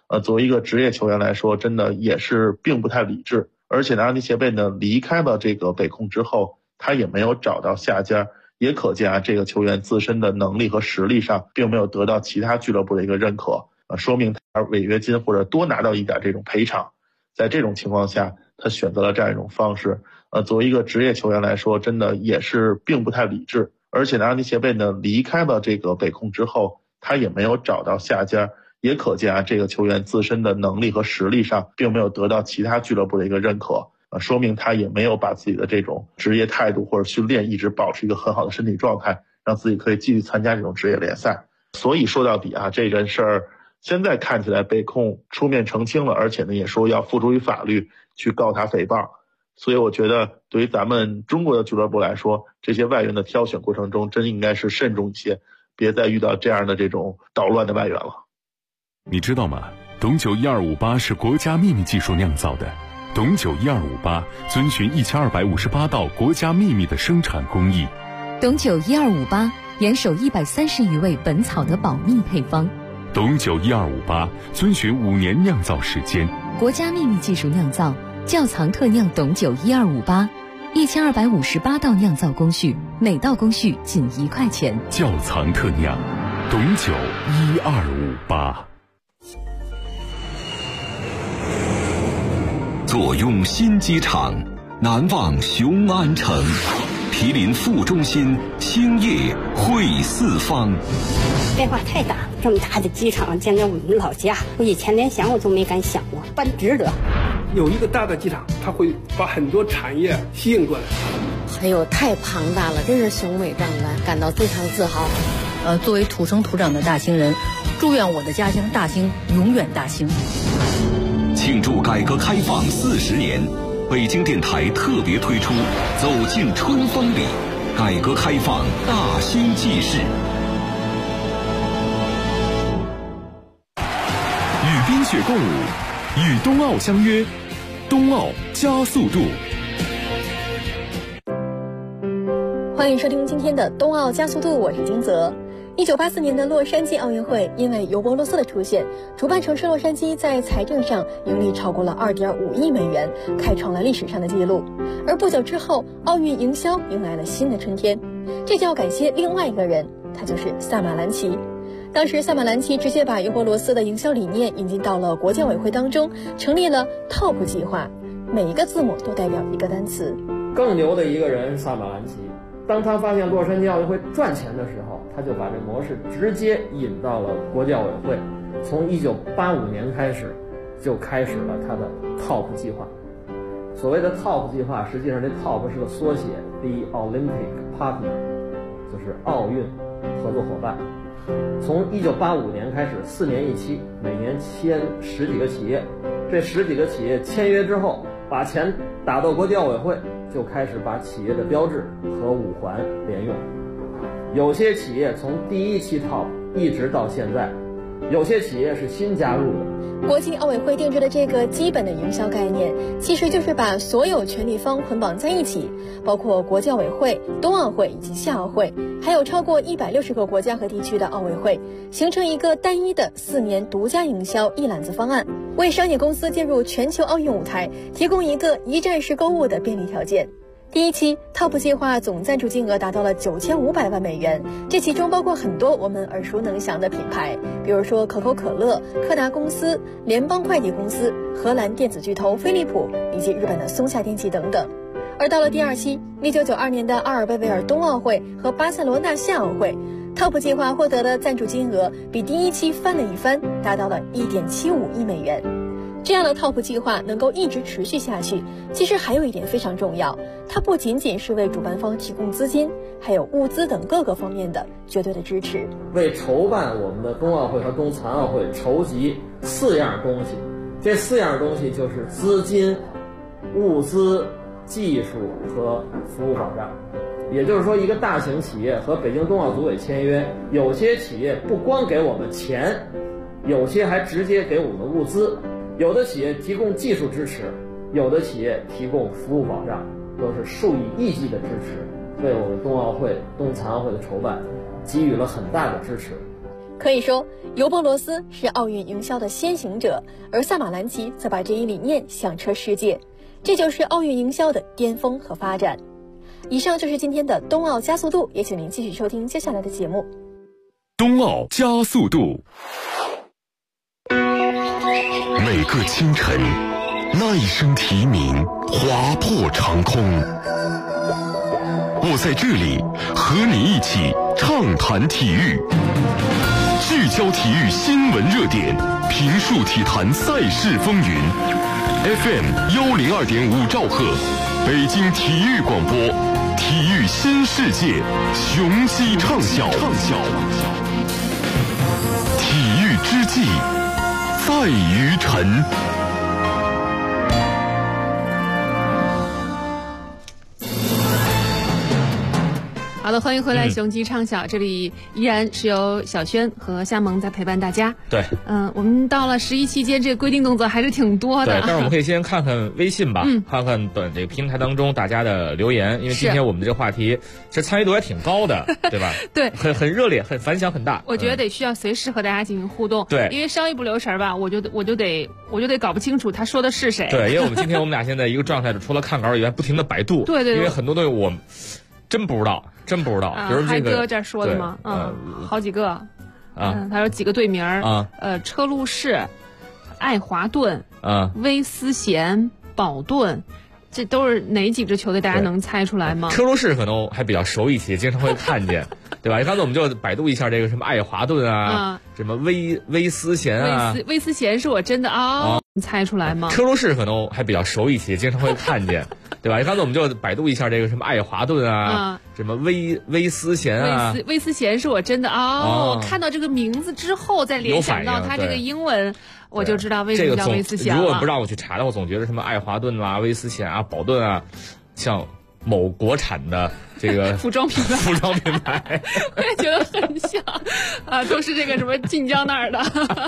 作为一个职业球员来说，真的也是并不太理智。而且呢，阿迪谢贝呢离开了这个北控之后，他也没有找到下家，也可见啊，这个球员自身的能力和实力上并没有得到其他俱乐部的一个认可，说明他违约金或者多拿到一点这种赔偿。在这种情况下，他选择了这样一种方式。作为一个职业球员来说，真的也是并不太理智。而且呢，阿迪谢贝呢离开了这个北控之后，他也没有找到下家，也可见啊，这个球员自身的能力和实力上并没有得到其他俱乐部的一个认可，说明他也没有把自己的这种职业态度或者训练一直保持一个很好的身体状态，让自己可以继续参加这种职业联赛。所以说到底啊，这件事儿现在看起来北控出面澄清了，而且呢也说要付诸于法律去告他诽谤。所以我觉得对于咱们中国的俱乐部来说，这些外援的挑选过程中真应该是慎重一些，别再遇到这样的这种捣乱的外援了。 你知道吗？董酒1258是国家秘密技术酿造的。董酒1258遵循1258道国家秘密的生产工艺。 董酒1258严守130余味本草的保密配方。 董酒1258遵循5年酿造时间， 国家秘密技术酿造，窖藏特酿董酒1258，1258道酿造工序，每道工序仅1块钱。 窖藏特酿，董酒1258。 坐拥新机场，难忘雄安城。毗邻副中心，兴业汇四方。 变化太大，这么大的机场，见在我们老家，我以前连想我都没敢想过，办值得。 有一个大的机场，它会把很多产业吸引过来。 哎呦，太庞大了，真是雄伟壮观，感到非常自豪。 作为土生土长的大兴人，祝愿我的家乡大兴永远大兴。 庆祝改革开放40年，北京电台特别推出《走进春风里》，改革开放大兴纪事。 与冰雪共舞，与冬奥相约，冬奥加速度。 欢迎收听今天的冬奥加速度，我是金泽。1984年的洛杉矶奥运会，因为尤伯罗斯的出现，主办城市洛杉矶在财政上盈利超过了2.5亿美元，开创了历史上的纪录。而不久之后，奥运营销迎来了新的春天，这就要感谢另外一个人，他就是萨马兰奇。当时萨马兰奇直接把尤伯罗斯的营销理念引进到了国际奥委会当中，成立了 TOP 计划，每一个字母都代表一个单词。 更牛的一个人萨马兰奇，当他发现洛杉矶奥运会赚钱的时候，他就把这模式直接引到了国际奥委会。从1985年开始，就开始了他的 TOP 计划。所谓的 TOP 计划，实际上这 TOP 是个缩写 ，The Olympic Partner， 就是奥运合作伙伴。从1985年开始，4年一期，每年签10几个企业。这10几个企业签约之后，把钱打到国际奥委会，就开始把企业的标志和五环连用。有些企业从第1期 TOP 一直到现在，有些企业是新加入的。 国际奥委会定制的这个基本的营销概念，其实就是把所有权利方捆绑在一起，包括国际奥委会、冬奥会以及夏奥会，还有超过160个国家和地区的奥委会，形成一个单一的4年独家营销一揽子方案，为商业公司进入全球奥运舞台提供一个一站式购物的便利条件。第1期 TOP 计划总赞助金额达到了9500万美元，这其中包括很多我们耳熟能详的品牌，比如说可口可乐、柯达公司、联邦快递公司、荷兰电子巨头飞利浦以及日本的松下电器等等。而到了第2期，1992年的阿尔贝维尔冬奥会和巴塞罗那夏奥会，TOP 计划获得的赞助金额比第1期翻了一番，达到了1.75亿美元。这样的 TOP 计划能够一直持续下去，其实还有一点非常重要，它不仅仅是为主办方提供资金，还有物资等各个方面的绝对的支持。 为筹办我们的冬奥会和冬残奥会筹集4样东西，这4样东西就是资金、物资、技术和服务保障。也就是说，一个大型企业和北京冬奥组委签约，有些企业不光给我们钱，有些还直接给我们物资。有的企业提供技术支持，有的企业提供服务保障，都是数以亿计的支持，为我们冬奥会、冬残奥会的筹办给予了很大的支持。 可以说，尤伯罗斯是奥运营销的先行者，而萨马兰奇则把这一理念响彻世界，这就是奥运营销的巅峰和发展。以上就是今天的冬奥加速度，也请您继续收听接下来的节目。 冬奥加速度。每个清晨，那一声啼鸣划破长空。我在这里和你一起畅谈体育，聚焦体育新闻热点，评述体坛赛事风云。FM 102.5兆赫，北京体育广播，体育新世界，雄鸡畅晓。体育之际，在于晨。 好的，欢迎回来，雄鸡畅晓，这里依然是由小轩和夏萌在陪伴大家。 对， 我们到了11期间，这个规定动作还是挺多的。 对，但是我们可以先看看微信吧，看看这个平台当中大家的留言，因为今天我们这个话题这参与度还挺高的，对吧？ 对， 很热烈，很反响很大。 我觉得需要随时和大家进行互动。 对， 因为稍一不留神吧，我就得搞不清楚他说的是谁。 对，因为我们俩现在一个状态，除了看稿以外，不停的百度。 对， 因为很多东西我真不知道。比如嗨哥这说的吗？好几个他说几个队名车路士、爱华顿、威斯咸、保顿，这都是哪几支球队？大家能猜出来吗？ 车路士可能还比较熟一些，经常会看见，对吧？刚才我们就百度一下这个什么爱华顿什么威斯咸威斯咸是我真的你猜出来吗？ 车路士可能还比较熟一些，经常会看见，对吧？刚才我们就百度一下这个什么爱华顿什么威斯咸威斯咸是我真的我看到这个名字之后再联想到他这个英文，我就知道为什么叫威斯咸了。 如果不让我去查的话，我总觉得什么爱华顿威斯咸保顿像某国产的这个服装品牌我也觉得很像都是这个什么晋江那儿的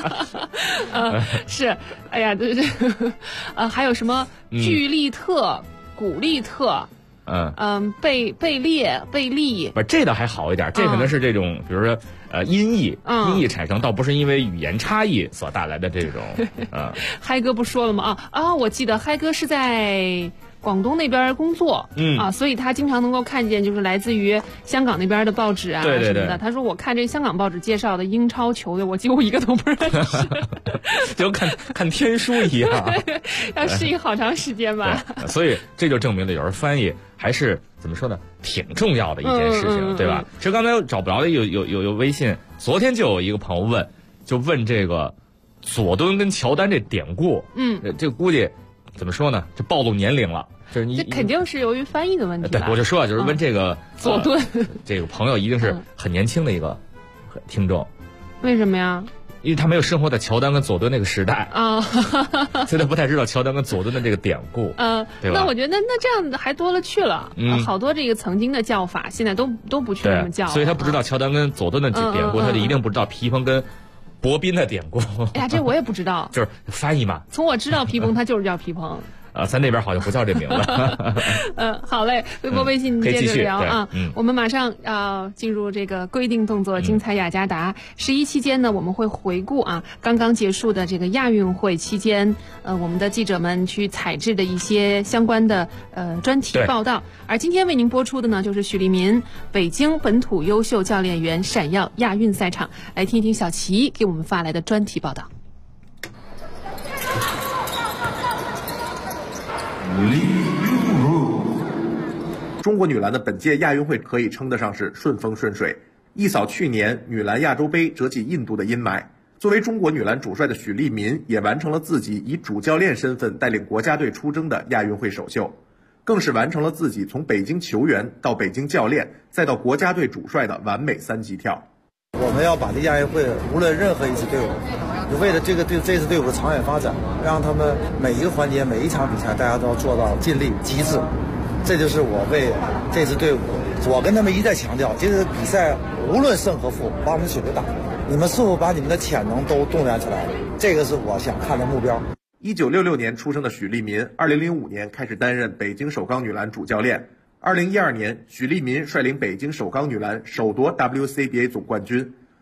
是，哎呀，对还有什么巨利特、古利特。贝利， 不，这倒还好一点，这可能是这种，比如说音译产生，倒不是因为语言差异所带来的这种嗨哥不说了吗？我记得嗨哥是在广东那边工作，所以他经常能够看见就是来自于香港那边的报纸什么的。他说我看这香港报纸介绍的英超球队，我几乎一个都不认识， 就看天书一样， 要适应好长时间吧。 所以这就证明了有人翻译还是怎么说呢，挺重要的一件事情，对吧？其实刚才找不着的有微信，昨天就有一个朋友问这个佐敦跟乔丹这典故，这估计怎么说呢？这暴露年龄了，就是这肯定是由于翻译的问题。 对，我就说就是问这个佐敦这个朋友一定是很年轻的一个听众。 为什么呀？ 因为他没有生活在乔丹跟佐敦那个时代所以他不太知道乔丹跟佐敦的这个典故对吧？ 那我觉得那这样还多了去了，好多这个曾经的叫法现在都不去这么叫， 所以他不知道乔丹跟佐敦的典故，他就一定不知道皮蓬跟博宾的典故。 哎呀，这我也不知道， 就是翻译嘛。 从我知道皮蓬，他就是叫皮蓬。 咱那边好像不叫这名字。 好嘞，微博微信接着聊我们马上要进入这个规定动作精彩雅加达。11期间呢，我们会回顾刚刚结束的这个亚运会期间，我们的记者们去采制的一些相关的专题报道。而今天为您播出的呢，就是许利民北京本土优秀教练员闪耀亚运赛场，来听一听小齐给我们发来的专题报道。 中国女篮的本届亚运会可以称得上是顺风顺水，一扫去年女篮亚洲杯折戟印度的阴霾。作为中国女篮主帅的许利民也完成了自己以主教练身份带领国家队出征的亚运会首秀，更是完成了自己从北京球员到北京教练再到国家队主帅的完美3级跳。 我们要把这亚运会无论任何一支队伍，为了这支队伍的长远发展，让他们每一个环节每一场比赛大家都要做到尽力极致。这就是我为这支队伍，我跟他们一再强调，这个比赛无论胜和负，把我们的水平打，你们是否把你们的潜能都动员出来了？这个是我想看的目标。 1966年出生的许利民，2005年开始担任北京首钢女篮主教练。2012年，许利民率领北京首钢女篮首夺 WCBA 总冠军。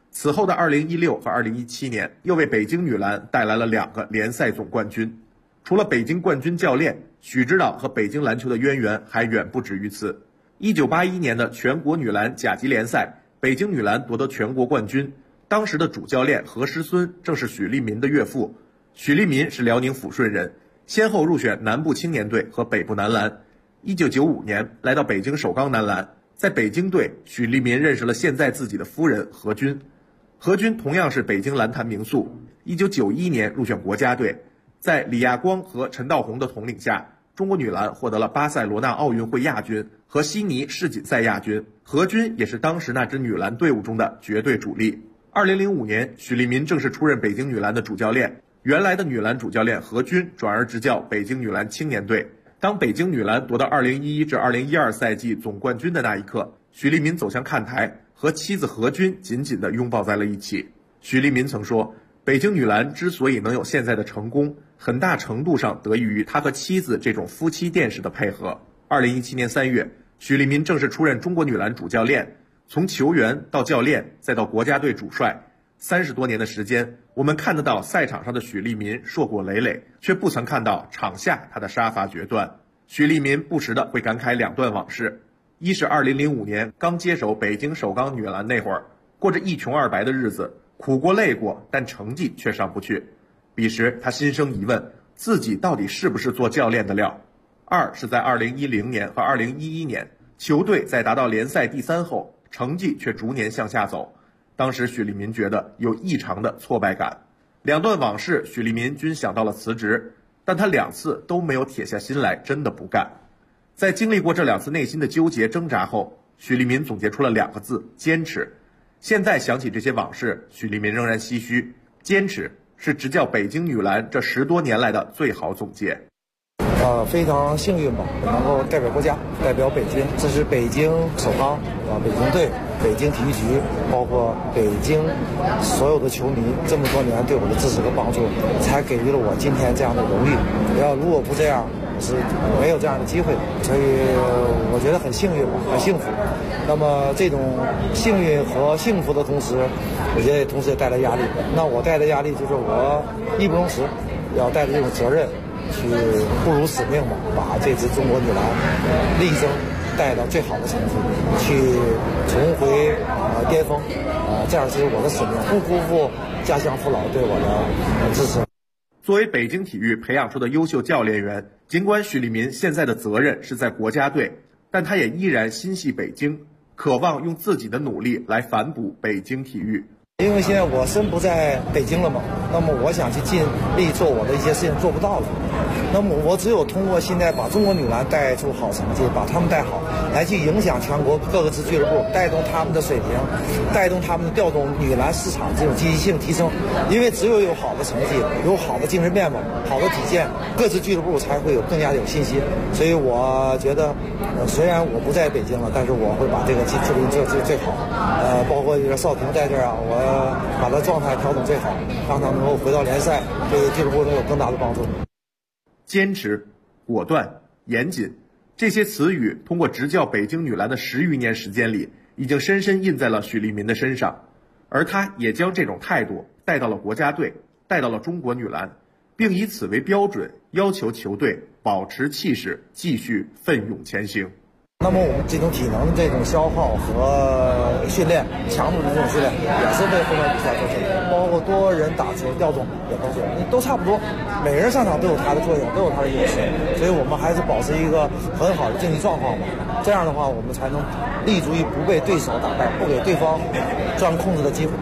此后的2016和2017年，又为北京女篮带来了2个联赛总冠军。除了北京冠军教练，许指导和北京篮球的渊源还远不止于此。1981年的全国女篮甲级联赛，北京女篮夺得全国冠军。当时的主教练何师孙正是许利民的岳父。许利民是辽宁抚顺人，先后入选南部青年队和北部男篮。1995年来到北京首钢男篮，在北京队，许利民认识了现在自己的夫人何军。何军同样是北京篮坛名宿。1991年入选国家队，在李亚光和陈道宏的统领下，中国女篮获得了巴塞罗那奥运会亚军和悉尼世锦赛亚军。何军也是当时那支女篮队伍中的绝对主力。2005年，许利民正式出任北京女篮的主教练。原来的女篮主教练何军转而执教北京女篮青年队。当北京女篮夺到2011至2012赛季总冠军的那一刻，许利民走向看台，和妻子何军紧紧地拥抱在了一起。许利民曾说，北京女篮之所以能有现在的成功，很大程度上得益于他和妻子这种夫妻店式的配合。2017年3月，许利民正式出任中国女篮主教练，从球员到教练再到国家队主帅，30多年的时间，我们看得到赛场上的许利民硕果累累，却不曾看到场下他的杀伐决断。许利民不时的会感慨2段往事，一是2005年刚接手北京首钢女篮那会儿，过着一穷二白的日子，苦过累过，但成绩却上不去。彼时他心生疑问，自己到底是不是做教练的料。二是在2010年和2011年，球队在达到联赛第3后，成绩却逐年向下走。当时许利民觉得有异常的挫败感。2段往事，许利民均想到了辞职，但他2次都没有铁下心来，真的不干。在经历过这2次内心的纠结挣扎后，许利民总结出了2个字：坚持。现在想起这些往事，许利民仍然唏嘘。坚持是执教北京女篮这10多年来的最好总结。 非常幸运吧，能够代表国家，代表北京。这是北京首钢北京队、北京体育局，包括北京所有的球迷这么多年对我的支持和帮助，才给予了我今天这样的荣誉。如果不这样，我是没有这样的机会。所以我觉得很幸运吧，很幸福。那么这种幸运和幸福的同时，我觉得同时也带来压力。那我带来压力就是我义不容辞，要带着这种责任。去不辱使命吧，把这支中国女篮力争带到最好的成绩，去重回巅峰，这样是我的使命，不辜负家乡父老对我的支持。 作为北京体育培养出的优秀教练员，尽管许利民现在的责任是在国家队，但他也依然心系北京，渴望用自己的努力来反哺北京体育。 因为现在我身不在北京了嘛，那么我想去尽力做我的一些事情做不到了，那么我只有通过现在把中国女篮带出好成绩，把他们带好，来去影响全国各个支俱乐部，带动他们的水平，带动他们的调动女篮市场这种积极性提升。因为只有有好的成绩，有好的精神面貌，好的体现，各支俱乐部才会有更加有信心。所以我觉得，虽然我不在北京了，但是我会把这个尽力做最好。包括邵婷在这儿我把他状态调整最好，让他能够回到联赛，对俱乐部能有更大的帮助。 坚持、果断、严谨，这些词语通过执教北京女篮的10余年时间里，已经深深印在了许利民的身上，而他也将这种态度带到了国家队，带到了中国女篮，并以此为标准，要求球队保持气势，继续奋勇前行。 那么我们这种体能这种消耗和训练，强度的这种训练，也是为后面比赛做准备，包括多人打球调动也都差不多，每个人上场都有他的作用，都有他的优势，所以我们还是保持一个很好的竞技状况吧。这样的话，我们才能立足于不被对手打败，不给对方钻空子的机会。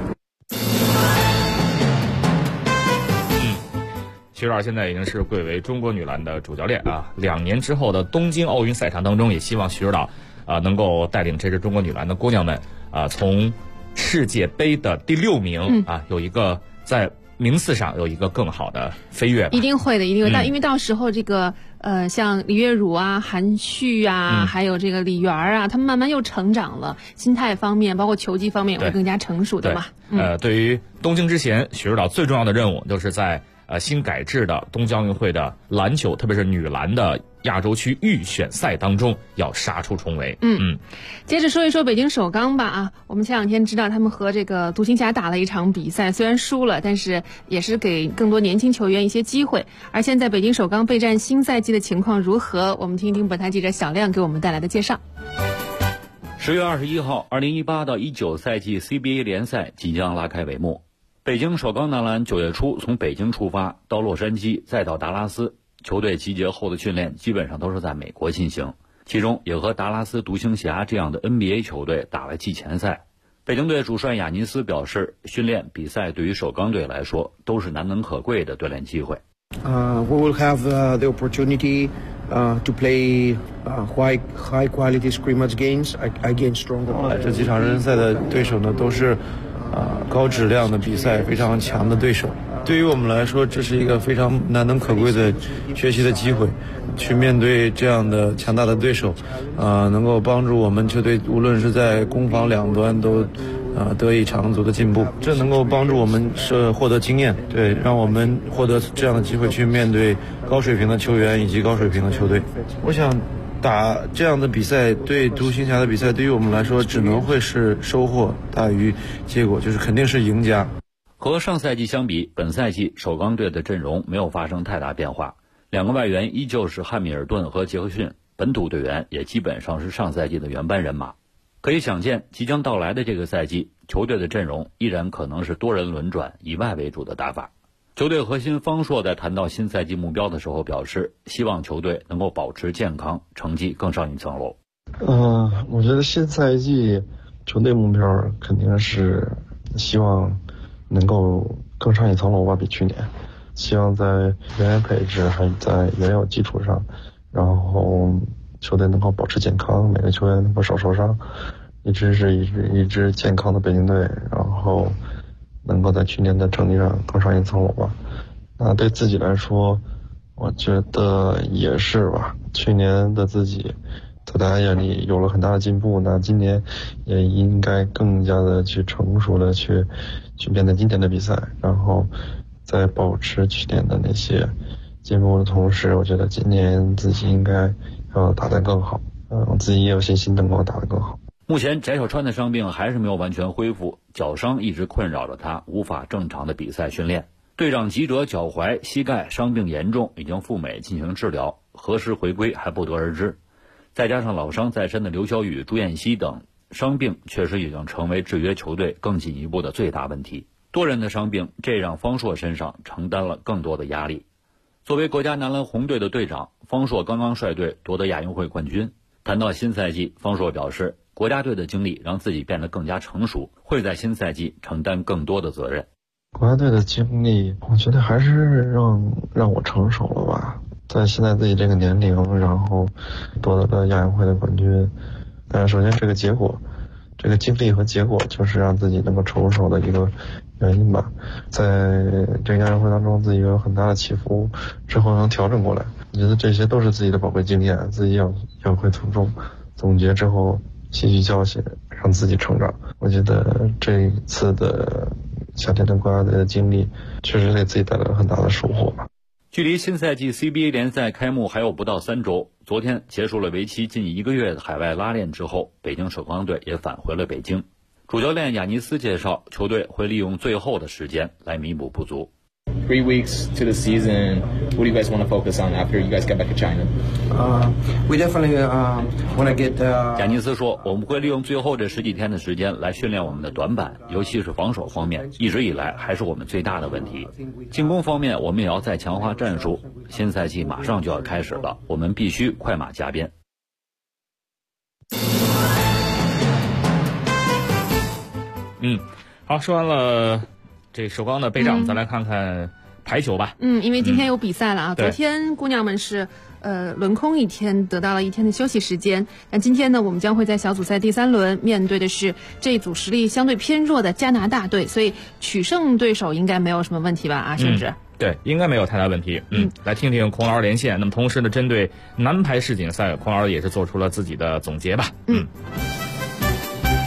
徐指导现在已经是贵为中国女篮的主教练啊，2年之后的东京奥运赛场当中，也希望徐指导能够带领这支中国女篮的姑娘们从世界杯的第6名有一个在名次上有一个更好的飞跃。 一定会的，一定会。因为到时候这个像李月汝啊、韩旭啊，还有这个李媛啊，他们慢慢又成长了，心态方面，包括球技方面也会更加成熟的嘛。 对于东京之前，许指导最重要的任务就是在新改制的东京奥运会的篮球，特别是女篮的亚洲区预选赛当中要杀出重围。 接着说一说北京首钢吧我们前2天知道他们和这个独行侠打了一场比赛，虽然输了，但是也是给更多年轻球员一些机会。而现在北京首钢备战新赛季的情况如何？我们听一听本台记者小亮给我们带来的介绍。 10月21号，2018到19赛季 CBA 联赛即将拉开帷幕。北京首钢男篮9月初从北京出发，到洛杉矶，再到达拉斯，球队集结后的训练基本上都是在美国进行，其中也和达拉斯独行侠这样的 NBA 球队打了季前赛。北京队主帅亚尼斯表示，训练比赛对于首钢队来说都是难能可贵的锻炼机会。 We will have the opportunity to play high quality scrimmage games against stronger. 这几场热身赛的对手呢，都是高质量的比赛，非常强的对手。对于我们来说，这是一个非常难能可贵的学习的机会，去面对这样的强大的对手，能够帮助我们球队无论是在攻防两端都得以长足的进步，这能够帮助我们获得经验，对，让我们获得这样的机会去面对高水平的球员以及高水平的球队。我想打这样的比赛，对独行侠的比赛，对于我们来说只能会是收获大于结果，就是肯定是赢家。 和上赛季相比，本赛季首钢队的阵容没有发生太大变化，2个外援依旧是汉密尔顿和杰克逊，本土队员也基本上是上赛季的原班人马。可以想见，即将到来的这个赛季，球队的阵容依然可能是多人轮转，以外为主的打法。球队核心方硕在谈到新赛季目标的时候表示，希望球队能够保持健康，成绩更上一层楼。 我觉得新赛季球队目标肯定是希望能够更上一层楼吧，比去年。希望在人员配置还在原有基础上，然后球队能够保持健康，每个球员能够少受伤，一支健康的北京队，然后能够在去年的成绩上更上一层楼吧。那对自己来说，我觉得也是吧。去年的自己在大家眼里有了很大的进步，那今年也应该更加的去成熟的去面对今天的比赛，然后在保持去年的那些进步的同时，我觉得今年自己应该要打得更好，我自己也有信心能够打得更好。 目前翟小川的伤病还是没有完全恢复，脚伤一直困扰着他，无法正常的比赛训练。队长吉哲脚踝、膝盖伤病严重，已经赴美进行治疗，何时回归还不得而知。再加上老伤在身的刘晓宇、朱彦西等，伤病确实已经成为制约球队更进一步的最大问题。多人的伤病，这让方硕身上承担了更多的压力。作为国家男篮红队的队长，方硕刚刚率队夺得亚运会冠军。谈到新赛季，方硕表示，国家队的经历让自己变得更加成熟，会在新赛季承担更多的责任。 国家队的经历，我觉得还是让我成熟了吧。在现在自己这个年龄，然后夺得了亚运会的冠军，但是首先这个结果，这个经历和结果就是让自己能够成熟的一个原因吧。在这个亚运会当中，自己有很大的起伏，之后能调整过来，我觉得这些都是自己的宝贵经验，自己要会从中总结之后吸取教训，让自己成长。我觉得这一次的夏天的国家队的经历，确实给自己带来了很大的收获吧。 距离新赛季 CBA 联赛开幕还有不到3周，昨天结束了为期近1个月的海外拉练之后，北京首钢队也返回了北京。主教练亚尼斯介绍，球队会利用最后的时间来弥补不足。 3 weeks to the season, what do you guys want to focus on after you guys get back to China? We definitely want to get. 亚尼斯说，我们会利用最后这10几天的时间来训练我们的短板，尤其是防守方面，一直以来还是我们最大的问题。进攻方面，我们也要再强化战术。新赛季马上就要开始了，我们必须快马加鞭。 好，说完了这首钢的备战，咱来看看排球吧。 因为今天有比赛了啊，昨天姑娘们是轮空1天，得到了1天的休息时间。那今天呢，我们将会在小组赛第3轮面对的是这一组实力相对偏弱的加拿大队，所以取胜对手应该没有什么问题吧？啊，甚至对，应该没有太大问题。来听听孔老师连线。那么同时呢，针对男排世锦赛，孔老师也是做出了自己的总结吧。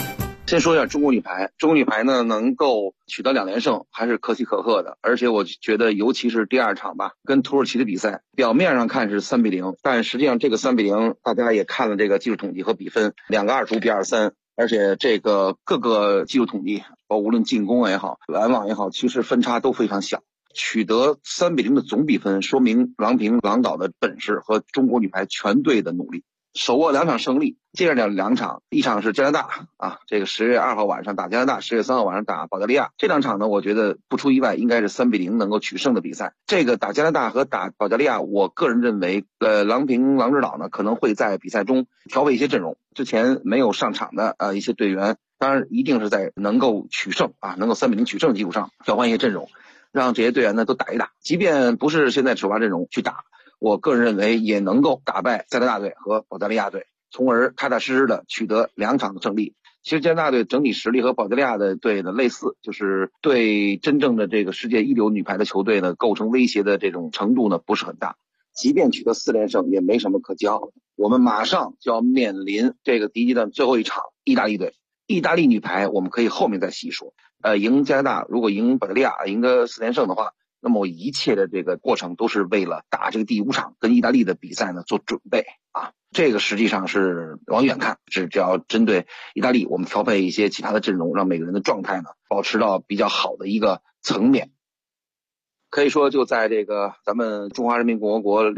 先说一下中国女排，中国女排呢能够取得2连胜还是可喜可贺的，而且我觉得尤其是第2场吧，跟土耳其的比赛，表面上看是3-0，但实际上这个3-0大家也看了这个技术统计和比分，2个25比23，而且这个各个技术统计，无论进攻也好，拦网也好，其实分差都非常小。取得3-0的总比分，说明郎平、郎导的本事和中国女排全队的努力。手握2场胜利，接着2场，一场是加拿大啊，这个10月2号晚上打加拿大，10月3号晚上打保加利亚。这2场呢，我觉得不出意外，应该是3-0能够取胜的比赛。这个打加拿大和打保加利亚，我个人认为，郎平、郎指导呢可能会在比赛中调配一些阵容，之前没有上场的一些队员，当然一定是在能够取胜啊，能够3-0取胜的基础上调换一些阵容，让这些队员呢都打一打，即便不是现在首发阵容去打。我个人认为也能够打败加拿大队和保加利亚队，从而踏踏实实的取得2场的胜利。其实加拿大队整体实力和保加利亚的队的类似，就是对真正的这个世界一流女排的球队呢构成威胁的这种程度呢不是很大。即便取得4连胜也没什么可骄傲的。我们马上就要面临这个第一阶段最后一场意大利队。意大利女排我们可以后面再细说。赢加拿大，如果赢保加利亚赢个4连胜的话，那么一切的这个过程都是为了打这个第5场跟意大利的比赛呢做准备啊。这个实际上是往远看，只要针对意大利，我们调配一些其他的阵容，让每个人的状态呢保持到比较好的一个层面。可以说就在这个咱们中华人民共和国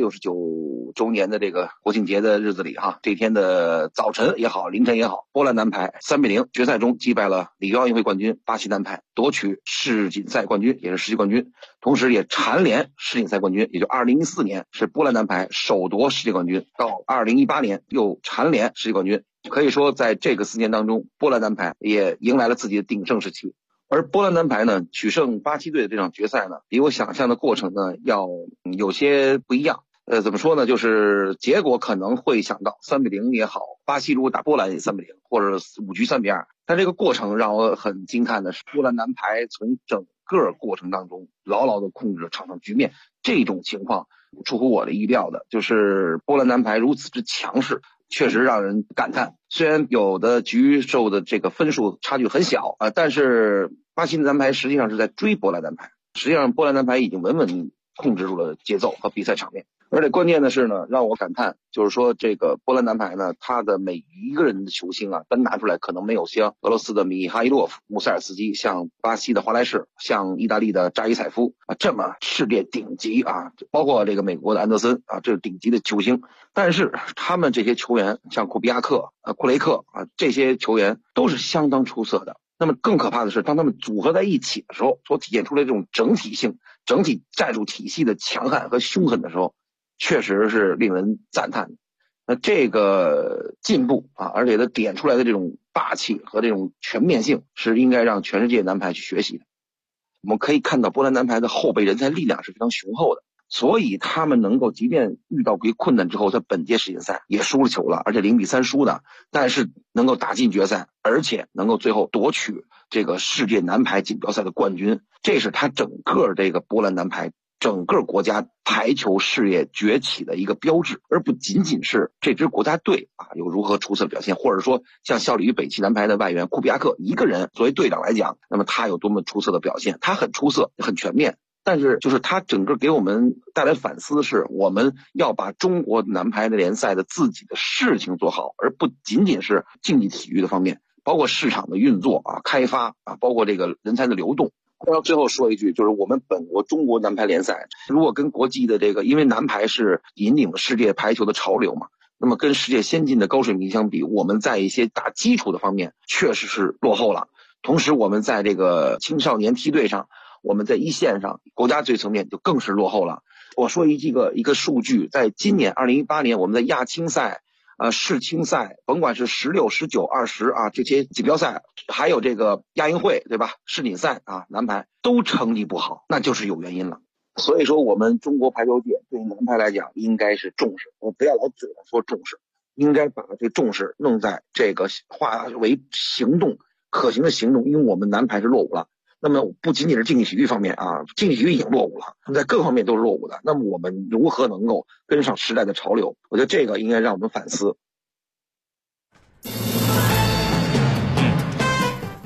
69周年的这个国庆节的日子里哈，这天的早晨也好，凌晨也好，波兰男排3-0决赛中击败了里约奥运会冠军巴西男排，夺取世锦赛冠军，也是世界冠军，同时也蝉联世锦赛冠军，也就2014年是波兰男排首夺世界冠军，到2018年又蝉联世界冠军。可以说在这个4年当中，波兰男排也迎来了自己的鼎盛时期。而波兰男排呢取胜巴西队的这场决赛呢，比我想象的过程呢要有些不一样。怎么说呢，就是结果可能会想到3-0也好，巴西如果打波兰也3-0，或者5局3-2，但这个过程让我很惊叹的是，波兰男排从整个过程当中牢牢地控制了场上局面，这种情况出乎我的意料的，就是波兰男排如此之强势，确实让人感叹。虽然有的局受的这个分数差距很小但是巴西男排实际上是在追波兰男排，实际上波兰男排已经稳稳控制住了节奏和比赛场面。而且关键的是呢，让我感叹就是说这个波兰男排呢，他的每一个人的球星单拿出来可能没有像俄罗斯的米哈伊洛夫、穆塞尔斯基，像巴西的华莱士，像意大利的扎伊采夫这么世界顶级包括这个美国的安德森这是顶级的球星。但是他们这些球员像库比亚克、库雷克这些球员都是相当出色的。那么更可怕的是，当他们组合在一起的时候，所体现出来这种整体性、整体战术体系的强悍和凶狠的时候，确实是令人赞叹的。那这个进步而且它点出来的这种霸气和这种全面性，是应该让全世界男排去学习的。我们可以看到波兰男排的后备人才力量是非常雄厚的，所以他们能够即便遇到困难之后，在本届世锦赛也输了球了，而且0-3输的，但是能够打进决赛，而且能够最后夺取这个世界男排锦标赛的冠军，这是他整个这个波兰男排整个国家排球事业崛起的一个标志，而不仅仅是这支国家队有如何出色的表现，或者说像效力于北汽男排的外援库比亚克一个人作为队长来讲，那么他有多么出色的表现，他很出色很全面。但是就是他整个给我们带来反思是，我们要把中国男排的联赛的自己的事情做好，而不仅仅是竞技体育的方面，包括市场的运作开发包括这个人才的流动。要最后说一句，就是我们本国中国男排联赛如果跟国际的这个，因为男排是引领了世界排球的潮流嘛，那么跟世界先进的高水平相比，我们在一些打基础的方面确实是落后了。同时我们在这个青少年梯队上，我们在一线上国家队层面就更是落后了。我说一个数据，在今年2018年我们的亚青赛世青赛，甭管是16、19、20这些锦标赛，还有这个亚运会对吧，世锦赛男排都成绩不好，那就是有原因了。所以说我们中国排球界对男排来讲应该是重视，我不要老嘴上说重视，应该把这重视弄在这个化为行动，可行的行动，因为我们男排是落伍了。那么不仅仅是竞技体育方面竞技体育已经落伍了，在各方面都是落伍的。那么我们如何能够跟上时代的潮流？我觉得这个应该让我们反思。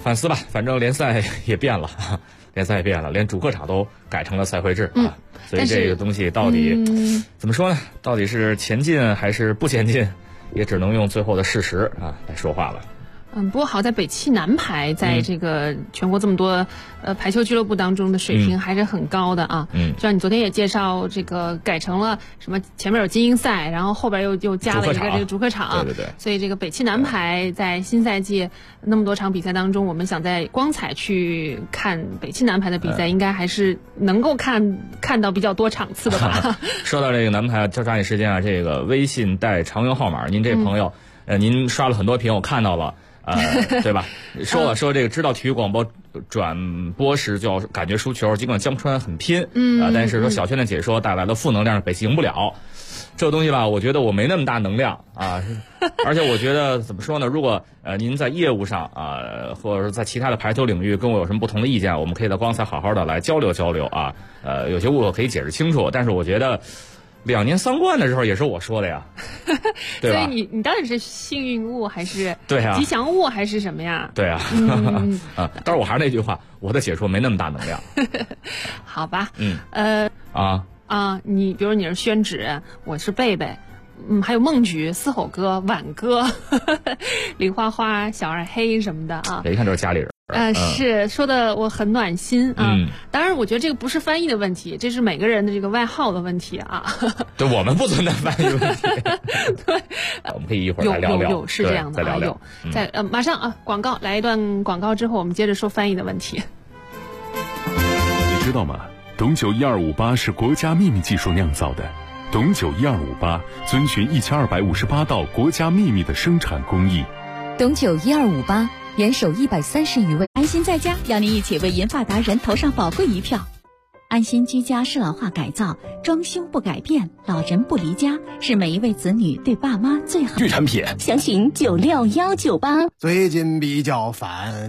反思吧，反正联赛也变了，连主客场都改成了赛会制啊，所以这个东西到底怎么说呢？到底是前进还是不前进，也只能用最后的事实啊来说话了。 不过好在北汽男排在这个全国这么多排球俱乐部当中的水平还是很高的啊。就像你昨天也介绍，这个改成了什么前面有精英赛，然后后边又加了一个这个主客场。 对。 所以这个北汽男排在新赛季那么多场比赛当中，我们想在光彩去看北汽男排的比赛，应该还是能够看到比较多场次的吧。 说到这个男排，就抓紧时间啊，这个微信带常用号码，您这朋友，您刷了很多屏，我看到了。对吧？说这个知道体育广播转播时就要感觉输球，尽管江川很拼，但是说小轩的解说带来了负能量，北汽赢不了。这个东西吧，我觉得我没那么大能量啊，而且我觉得怎么说呢？如果您在业务上啊，或者是在其他的排球领域跟我有什么不同的意见，我们可以在光彩好好的来交流交流啊。有些误会可以解释清楚，但是我觉得。2年3冠的时候也是我说的呀，对吧？ 所以你到底是幸运物还是吉祥物还是什么呀？ 对啊，但是我还是那句话，我的解说没那么大能量。 好吧，你比如你是宣纸，我是贝贝。还有梦菊、嘶吼哥、婉哥、林花花、小二黑什么的啊， 一看就是家里人。 是说的我很暖心啊。当然，我觉得这个不是翻译的问题，这是每个人的这个外号的问题啊。 对，我们不存在翻译问题。对，我们可以一会儿来聊聊。 有是这样的啊，有。马上啊，广告来一段广告之后，我们接着说翻译的问题。 你知道吗？董酒1258是国家秘密技术酿造的。董酒1258遵循1258道国家秘密的生产工艺。 董酒1258联手130余位， 安心在家，邀您一起为银发达人投上宝贵一票。安心居家适老化改造，装修不改变，老人不离家，是每一位子女对爸妈最好。 剧产品， 详询96198。 最近比较烦，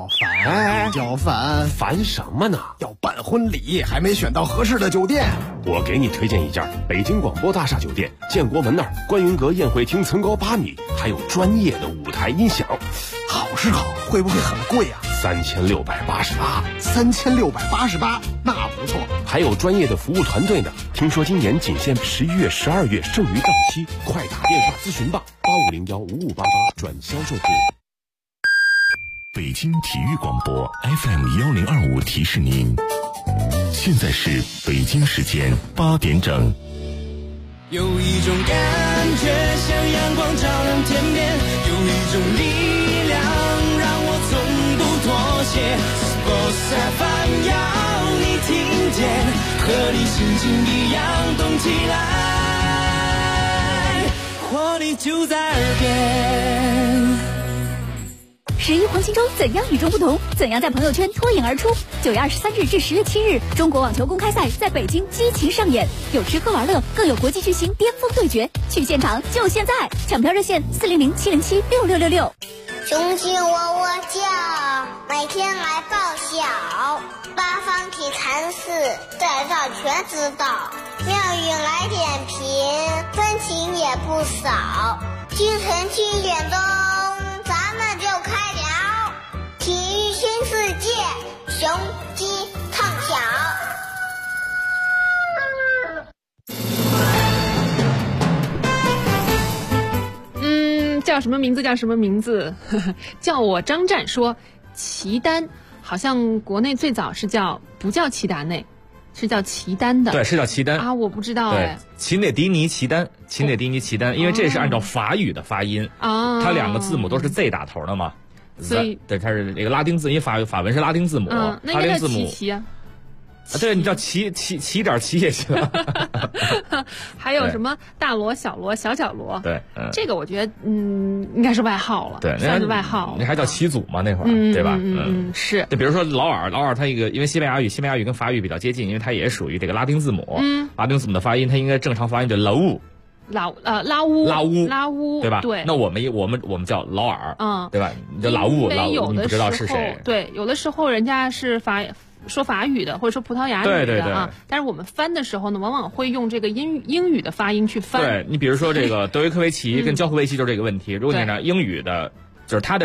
烦什么呢？要办婚礼，还没选到合适的酒店。我给你推荐一家北京广播大厦酒店，建国门那儿，观云阁宴会厅层高8米，还有专业的舞台音响。好是好，会不会很贵啊？3688，那不错。还有专业的服务团队呢。听说今年仅限11月、12月，剩余档期，快打电话咨询吧，85015588转销售部。 北京体育广播 FM1025提示您，现在是北京时间8点整。 有一种感觉像阳光照亮天边，有一种力量让我从不妥协。Sports FM 要你听见，和你心情一样动起来，活力就在耳边。 11黄金周怎样与众不同？怎样在朋友圈脱颖而出？9月23日至10月7日，中国网球公开赛在北京激情上演，有吃喝玩乐，更有国际巨星巅峰对决。去现场就现在，抢票热线400-707-6666。 雄鸡喔喔叫，每天来报晓，八方体禅寺在这全知道，妙语来点评，分情也不少。清晨7点钟，咱们就开聊体育新世界，雄鸡唱响。 叫什么名字？叫什么名字？叫我张湛说，齐丹好像国内最早是不叫齐达内，是叫齐丹的。 对，是叫齐丹啊，我不知道哎。 齐内迪尼齐丹，因为这是按照法语的发音啊，它2个字母都是 Z 打头的嘛， 所以对，它是那个拉丁字，因为法文是拉丁字母， 那应该叫齐啊。 对，你叫齐点齐也行。 还有什么大罗、小罗、小罗？ 对， 这个我觉得应该是外号了， 对， 算是外号。 那还叫齐祖嘛那会儿，对吧？ 是。 就比如说劳尔他一个，因为西班牙语跟法语比较接近，因为它也属于这个拉丁字母，拉丁字母的发音，它应该正常发音就拉乌， 拉乌， 对吧？ 对。 那我们叫劳尔，对吧？你叫拉乌，你不知道是谁？ 对，有的时候人家是说法语的，或者说葡萄牙语的啊，但是我们翻的时候呢，往往会用这个英语的发音去翻。 对，你比如说这个德约科维奇跟焦科维奇就是这个问题。如果你拿英语的，就是他的这个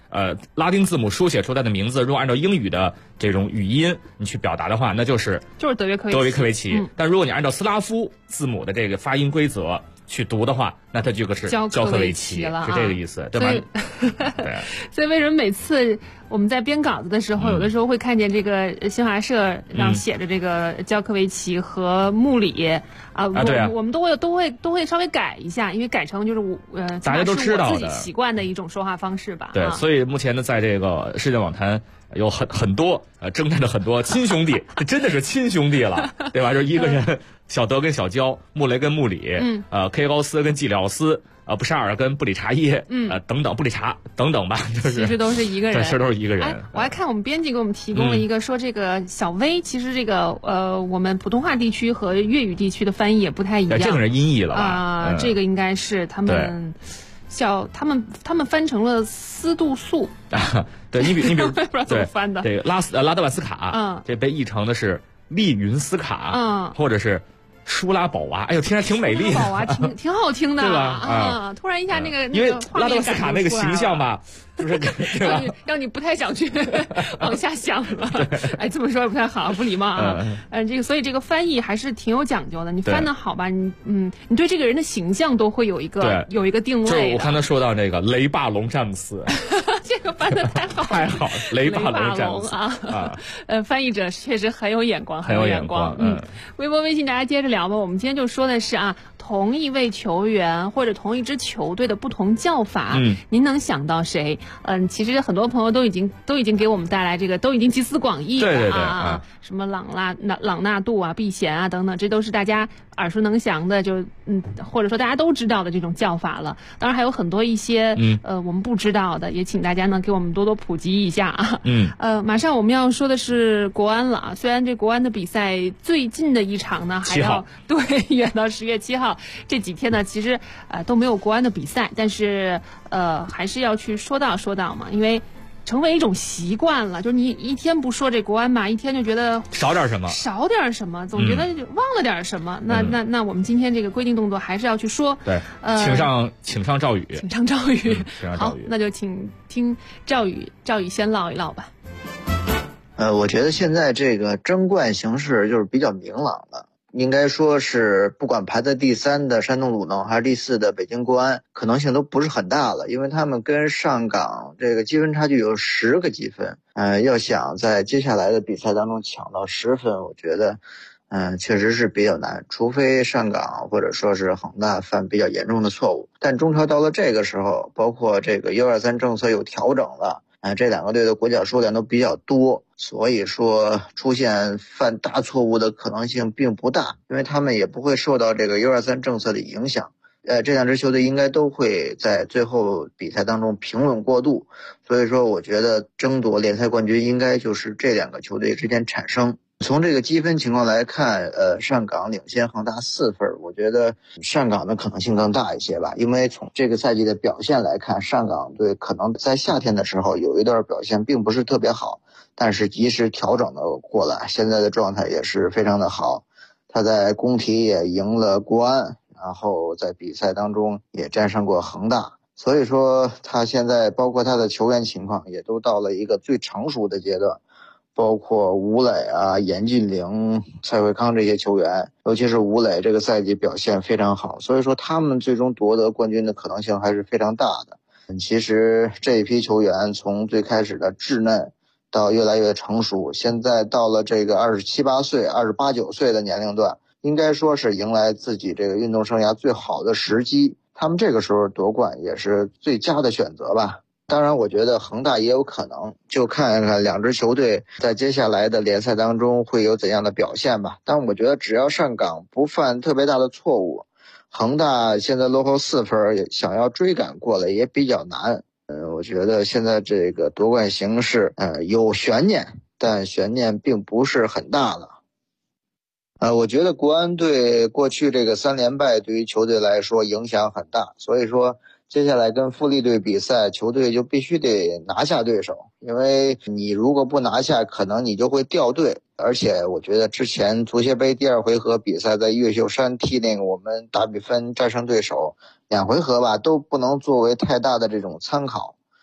拉丁字母书写出来的名字，如果按照英语的这种语音你去表达的话，那就是德约科维奇。 但如果你按照斯拉夫字母的这个发音规则去读的话，那它就是焦科维奇了， 是这个意思，对吧？对。 所以为什么每次我们在编稿子的时候，有的时候会看见这个新华社上写着这个焦科维奇和穆里我们都会稍微改一下，因为改成就是大家都知道的自己习惯的一种说话方式吧。 对，所以目前呢，在这个世界网坛有很多征战着很多亲兄弟，这真的是亲兄弟了，对吧？就是一个人。小德跟小焦，穆雷跟穆里，K 高斯跟季里奥斯，布沙尔跟布里查耶，等等，布里查等等吧，就是其实都是一个人， 其实都是一个人。 我还看我们编辑给我们提供了一个说这个小薇，其实这个我们普通话地区和粤语地区的翻译也不太一样， 这个是音译了吧？ 这个应该是他们他们翻成了斯杜素， 对你比如不知道怎么翻的， 这个拉德万斯卡，这被译成的是利云斯卡，或者是。舒拉宝娃，哎呦，听着挺美丽的。 宝娃挺好听的， 对吧？ 突然一下那个因为拉德斯卡那个形象吧，就是让你不太想去往下想了。哎，这么说也不太好，不礼貌啊。所以这个翻译还是挺有讲究的。你翻得好吧，你对这个人的形象都会有一个定位。 就是我刚才说到这个雷霸龙詹姆斯， 这个翻得太好了， 太好了，雷霸龙詹姆斯啊。翻译者确实很有眼光， 很有眼光。 微博、微信大家接着聊吧。我们今天就说的是同一位球员或者同一支球队的不同叫法，您能想到谁？其实很多朋友都已经给我们带来这个，都已经集思广益了什么朗纳度啊、毕贤啊等等，这都是大家耳熟能详的，或者说大家都知道的这种叫法了。当然还有很多一些我们不知道的，也请大家呢给我们多多普及一下啊。马上我们要说的是国安了啊，虽然这国安的比赛最近的一场呢还要远到10月7号，这几天呢其实都没有国安的比赛，但是还是要去说到嘛，因为成为一种习惯了，就是你一天不说这国安吧，一天就觉得少点什么， 总觉得忘了点什么。那我们今天这个规定动作还是要去说。 对，请上赵宇。 好，那就请听赵宇先唠一唠吧。 我觉得现在这个争冠形势就是比较明朗了。应该说是不管排在第3的山东鲁能还是第4的北京国安，可能性都不是很大了，因为他们跟上港这个积分差距有10个积分，要想在接下来的比赛当中抢到10分，我觉得确实是比较难，除非上港或者说是恒大犯比较严重的错误。但中超到了这个时候，包括这个U23政策有调整了，这2个队的国脚数量都比较多，所以说出现犯大错误的可能性并不大，因为他们也不会受到这个 U23 政策的影响。这2支球队应该都会在最后比赛当中平稳过渡，所以说我觉得争夺联赛冠军应该就是这2个球队之间产生。从这个积分情况来看，上港领先恒大4分，我觉得上港的可能性更大一些吧，因为从这个赛季的表现来看，上港队可能在夏天的时候有一段表现并不是特别好，但是及时调整了过来，现在的状态也是非常的好。他在工体也赢了国安，然后在比赛当中也战胜过恒大，所以说他现在包括他的球员情况也都到了一个最成熟的阶段。包括吴磊啊、严俊凌、蔡慧康这些球员，尤其是吴磊这个赛季表现非常好，所以说他们最终夺得冠军的可能性还是非常大的。其实这一批球员从最开始的稚嫩到越来越成熟，现在到了这个27、28岁、28、29岁的年龄段，应该说是迎来自己这个运动生涯最好的时机，他们这个时候夺冠也是最佳的选择吧。当然我觉得恒大也有可能，就看看2支球队在接下来的联赛当中会有怎样的表现吧。但我觉得只要上港不犯特别大的错误，恒大现在落后4分，想要追赶过来也比较难。我觉得现在这个夺冠形势有悬念，但悬念并不是很大了。我觉得国安队过去这个3连败对于球队来说影响很大，所以说接下来跟富力队比赛，球队就必须得拿下对手，因为你如果不拿下，可能你就会掉队。而且我觉得之前足协杯第2回合比赛在越秀山踢那个我们大比分战胜对手，2回合吧都不能作为太大的这种参考。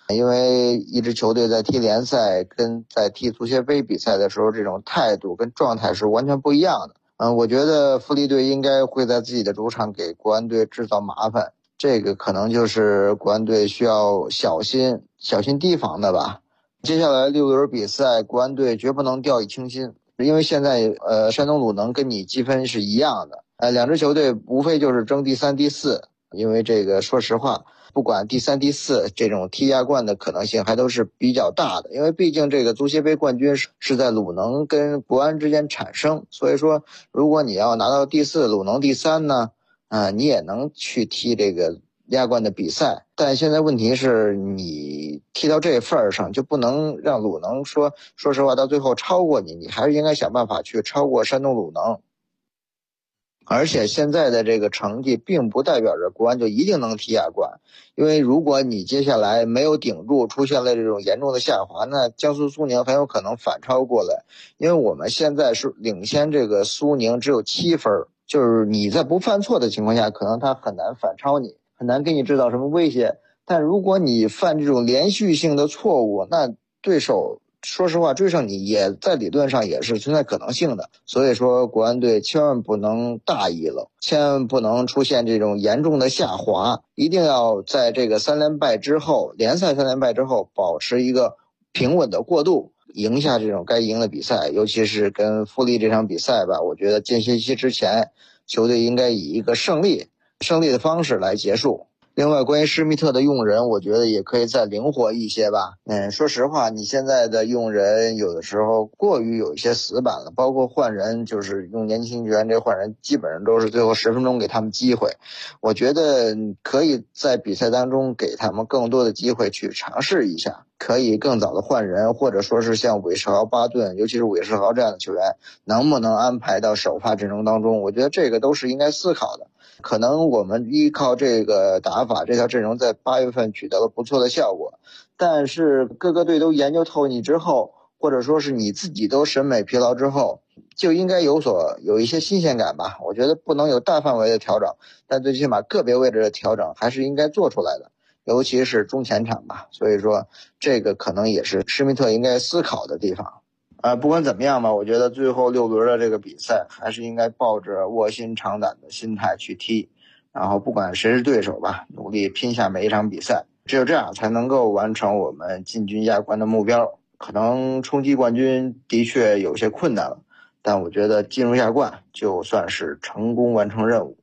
因为一支球队在踢联赛跟在踢足协杯比赛的时候，这种态度跟状态是完全不一样的。我觉得富力队应该会在自己的主场给国安队制造麻烦，这个可能就是国安队需要小心提防的吧。接下来6轮比赛，国安队绝不能掉以轻心，因为现在山东鲁能跟你积分是一样的，两支球队无非就是争第3、第4，因为这个说实话，不管第3、第4这种踢亚冠的可能性还都是比较大的，因为毕竟这个足协杯冠军是在鲁能跟国安之间产生，所以说如果你要拿到第4，鲁能第3呢，你也能去踢这个亚冠的比赛。但现在问题是你踢到这份儿上，就不能让鲁能说实话到最后超过你，你还是应该想办法去超过山东鲁能。而且现在的这个成绩并不代表着国安就一定能踢亚冠，因为如果你接下来没有顶住，出现了这种严重的下滑，那江苏苏宁很有可能反超过来，因为我们现在是领先这个苏宁只有7分，就是你在不犯错的情况下，可能他很难反超你，很难给你制造什么威胁。但如果你犯这种连续性的错误，那对手说实话追上你也在理论上也是存在可能性的。所以说国安队千万不能大意了，千万不能出现这种严重的下滑，一定要在这个3连败之后，联赛3连败之后保持一个平稳的过渡，赢下这种该赢的比赛。尤其是跟富力这场比赛吧，我觉得间歇期之前球队应该以一个胜利的方式来结束。另外关于施密特的用人，我觉得也可以再灵活一些吧。说实话，你现在的用人有的时候过于有一些死板了，包括换人，就是用年轻球员这换人基本上都是最后10分钟给他们机会。我觉得可以在比赛当中给他们更多的机会去尝试一下，可以更早的换人，或者说是像韦世豪、巴顿，尤其是韦世豪这样的球员能不能安排到首发阵容当中，我觉得这个都是应该思考的。可能我们依靠这个打法，这条阵容在8月份取得了不错的效果，但是各个队都研究透你之后，或者说是你自己都审美疲劳之后，就应该有一些新鲜感吧。我觉得不能有大范围的调整，但最起码个别位置的调整还是应该做出来的，尤其是中前场吧。所以说这个可能也是施密特应该思考的地方。不管怎么样吧，我觉得最后6轮的这个比赛还是应该抱着卧薪尝胆的心态去踢，然后不管谁是对手吧，努力拼下每一场比赛，只有这样才能够完成我们进军亚冠的目标。可能冲击冠军的确有些困难了，但我觉得进入亚冠就算是成功完成任务。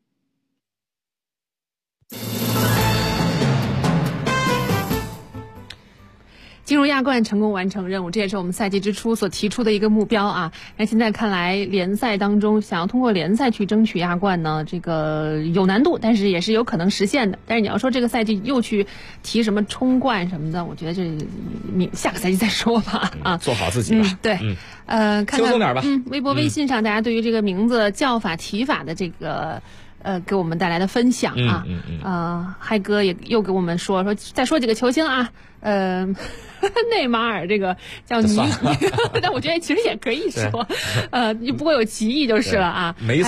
进入亚冠成功完成任务，这也是我们赛季之初所提出的一个目标啊。那现在看来，联赛当中想要通过联赛去争取亚冠呢，这个有难度，但是也是有可能实现的。但是你要说这个赛季又去提什么冲冠什么的，我觉得这下个赛季再说吧。啊， 做好自己吧。 对，看看轻松点吧。 微博、微信上大家对于这个名字、叫法、提法的这个。给我们带来的分享啊，嗨哥也又给我们说再说几个球星啊，内马尔这个叫尼，但我觉得其实也可以说，不过有歧义就是了啊。 梅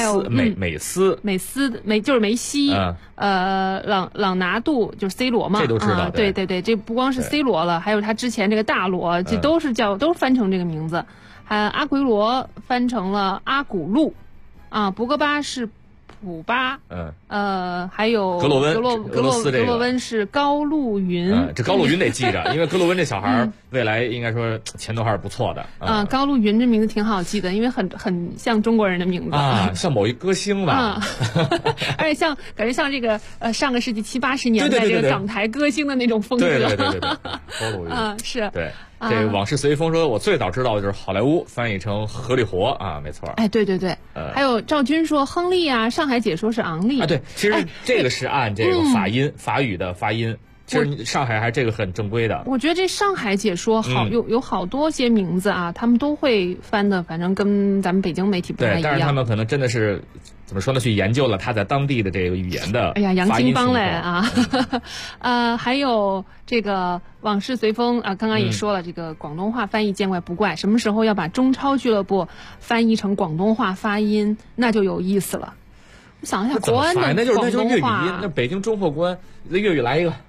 西， 朗拿度就是 C 罗嘛， 这都知道。 对，这不光是 C 罗了，还有他之前这个大罗，这都是翻成这个名字。还有阿奎罗翻成了阿古路，啊，博格巴是普巴，还有格洛温是高路云， 这高路云得记着，因为格洛温这小孩未来应该说前途还是不错的。 高路云这名字挺好记的，因为很像中国人的名字啊，像某一歌星吧， 而且感觉像这个上个世纪70、80年代这个港台歌星的那种风格。 对，高路云是对。这个往事随风说，我最早知道的就是好莱坞翻译成合理活啊，没错。 哎，对，还有赵军说亨利啊，上海解说是昂利啊，对，其实这个是按这个法语的发音，其实上海还这个很正规的。 我觉得这上海解说有好多些名字啊，他们都会翻的，反正跟咱们北京媒体不太一样。 对，但是他们可能真的是。怎么说呢？去研究了他在当地的这个语言的杨金邦嘞啊，还有这个往事随风啊，刚刚也说了，这个广东话翻译见怪不怪，什么时候要把中超俱乐部翻译成广东话发音，那就有意思了。我想一下，国安的那就是粤语话， 那北京中货官，那粤语来一个。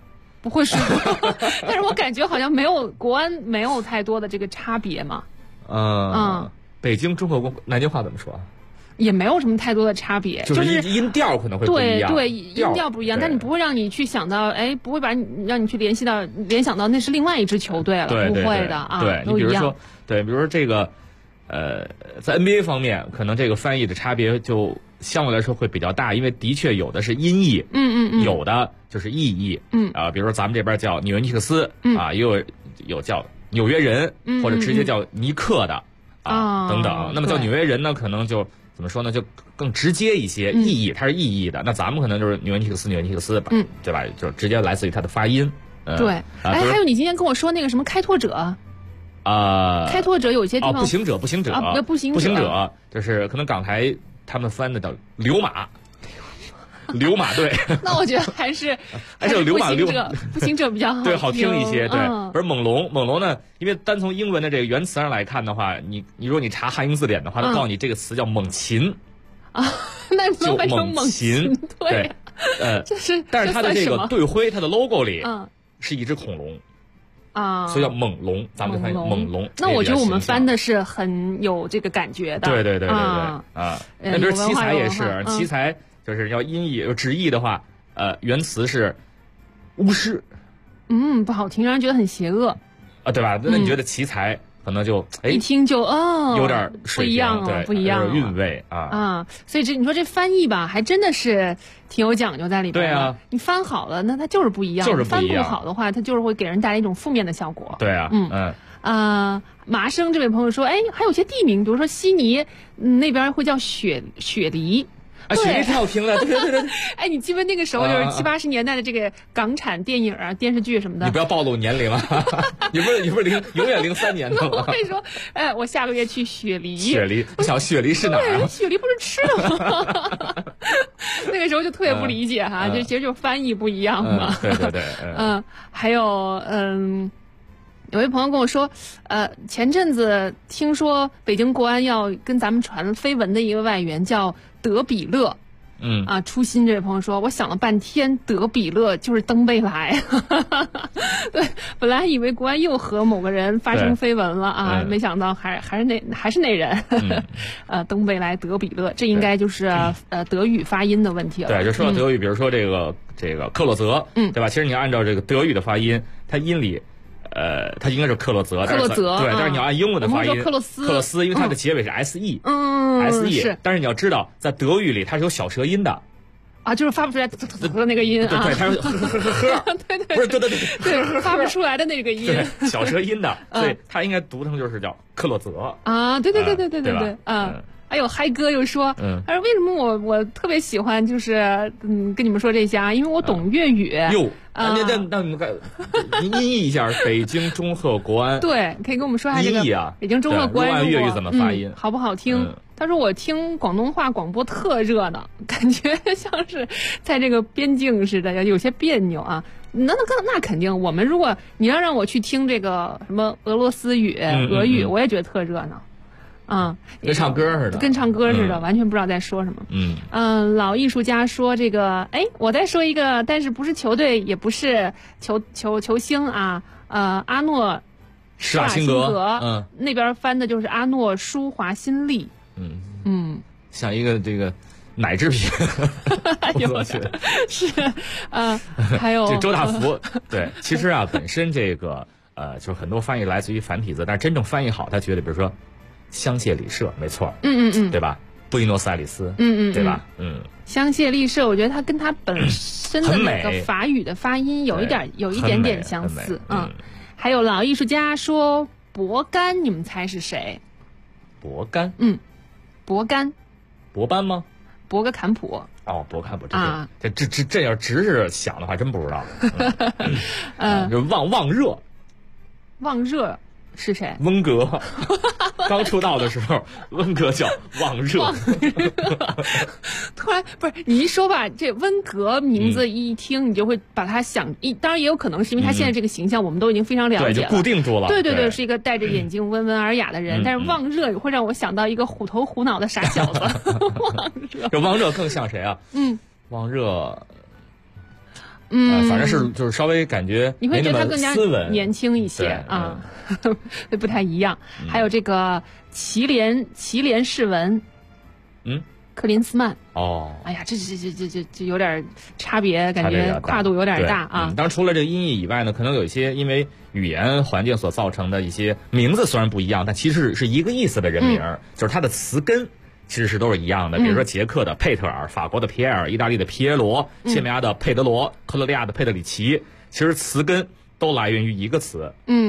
不会输，但是我感觉好像国安没有太多的这个差别嘛。 北京中国南京话怎么说？ 也没有什么太多的差别， 就是音调可能会不一样。 对，音调不一样，但你不会让你去想到，不会让你去联想到那是另外一支球队了，不会的啊。 对，你比如说，比如说这个，在 NBA 方面，可能这个翻译的差别就相对来说会比较大，因为的确有的是音译，有的就是意译，比如说咱们这边叫纽约尼克斯，也有叫纽约人，或者直接叫尼克的。等等，那么叫纽约人呢，可能就怎么说呢，就更直接一些，意译它是意译的。那咱们可能就是纽约尼克斯吧，对吧？就直接来自于它的发音。 对，还有你今天跟我说那个什么开拓者，开拓者有些地方步行者，步行者就是可能港台他们翻的叫流马。流马队， 那我觉得还是流马步行者比较好， 对，好听一些。对，不是猛龙呢？因为单从英文的这个原词上来看的话，你如果你查汉英字典的话，它告诉你这个词叫猛禽啊，那能翻成猛禽？对，但是它的这个队徽，它的 logo 里是一只恐龙啊，所以叫猛龙，咱们就翻译猛龙。 那我觉得我们翻的是很有这个感觉的。 对啊。那比如奇才也是，奇才。就是要音译直译的话，原词是巫师， 不好听，让人觉得很邪恶对吧？那你觉得奇才可能就一听就有点不一样了，不一样了， 有点韵味啊。 所以你说这翻译吧，还真的是挺有讲究在里边的。 对啊， 你翻好了，那它就是不一样；翻不好的话，它就是会给人带来一种负面的效果。 对啊， 麻生这位朋友说，还有些地名，比如说悉尼，那边会叫雪梨。 雪梨挺好听的，对。 你记不那个时候就是70、80年代的这个港产电影啊、电视剧什么的。 你不要暴露年龄啊！你不是永远03年的吗？ 我跟你说，我下个月去雪梨。 我想雪梨是哪儿啊？ 雪梨不是吃的吗？那个时候就特别不理解哈，就其实就翻译不一样嘛。 对。 还有有位朋友跟我说，前阵子听说北京国安要跟咱们传绯闻的一个外援叫德比勒，初心这位朋友说，我想了半天，德比勒就是登贝莱，对，本来以为国安又和某个人发生绯闻了啊，没想到还是那人，登贝莱、德比勒，这应该就是德语发音的问题了。 对，就说到德语，比如说这个克洛泽，对吧？其实你要按照这个德语的发音，它音里。它应该是克洛泽，对，但是你要按英文的发音， 克洛斯，因为它的结尾是 se， 是， 但是你要知道，在德语里它是有小舌音的， 就是发不出来的那个音啊， 对，它是对，不是对，发不出来的那个音， 对，小舌音的，所以它应该读成就是叫克洛泽啊，对，还有嗨哥又说，他说为什么我特别喜欢就是跟你们说这些啊，因为我懂粤语。 那你们音译一下北京中赫国安。 对，可以跟我们说一下这个北京中赫国安粤语怎么发音， 好不好听？他说我听广东话广播特热闹，感觉像是在这个边境似的，有些别扭啊。那肯定，我们如果你要让我去听这个什么俄罗斯语、俄语，我也觉得特热闹。 跟唱歌似的， 完全不知道在说什么。老艺术家说这个，我再说一个，但是不是球队，也不是球星啊，阿诺施瓦辛格，那边翻的就是阿诺舒华辛利， 像一个这个奶制品， 是还有这周大福，对，其实啊，本身这个就是很多翻译来自于繁体字，但是真正翻译好，他觉得比如说。香榭里舍没错，对吧？布宜诺斯艾利斯，对吧？ 香榭丽舍，我觉得它跟它本身的那个法语的发音有一点点相似。还有老艺术家说博甘，你们猜是谁？ 博甘， 博甘， 博班吗？ 博格坎普。 博坎普，这要直是想的话，真不知道。就旺热， 旺热。是谁？ 温格，刚出道的时候，温格叫旺热。 突然不是你一说吧，这温格名字一听，你就会把他当然也有可能是因为他现在这个形象，我们都已经非常了解了， 对，就固定住了。 对，是一个戴着眼镜、温文尔雅的人。但是旺热会让我想到一个虎头虎脑的傻小子。旺热， 这旺热更像谁啊？旺热。 反正是就是稍微感觉你会觉得他更加斯文年轻一些啊，不太一样。还有这个祁连士文，克林斯曼。哎呀，这有点差别，感觉跨度有点大啊。 当然，除了这个音译以外呢，可能有一些因为语言环境所造成的一些名字虽然不一样，但其实是一个意思的人名，就是它的词根其实是都是一样的。比如说捷克的佩特尔、法国的皮埃尔、意大利的皮耶罗、西班牙的佩德罗、克罗地亚的佩德里奇，其实词根都来源于一个词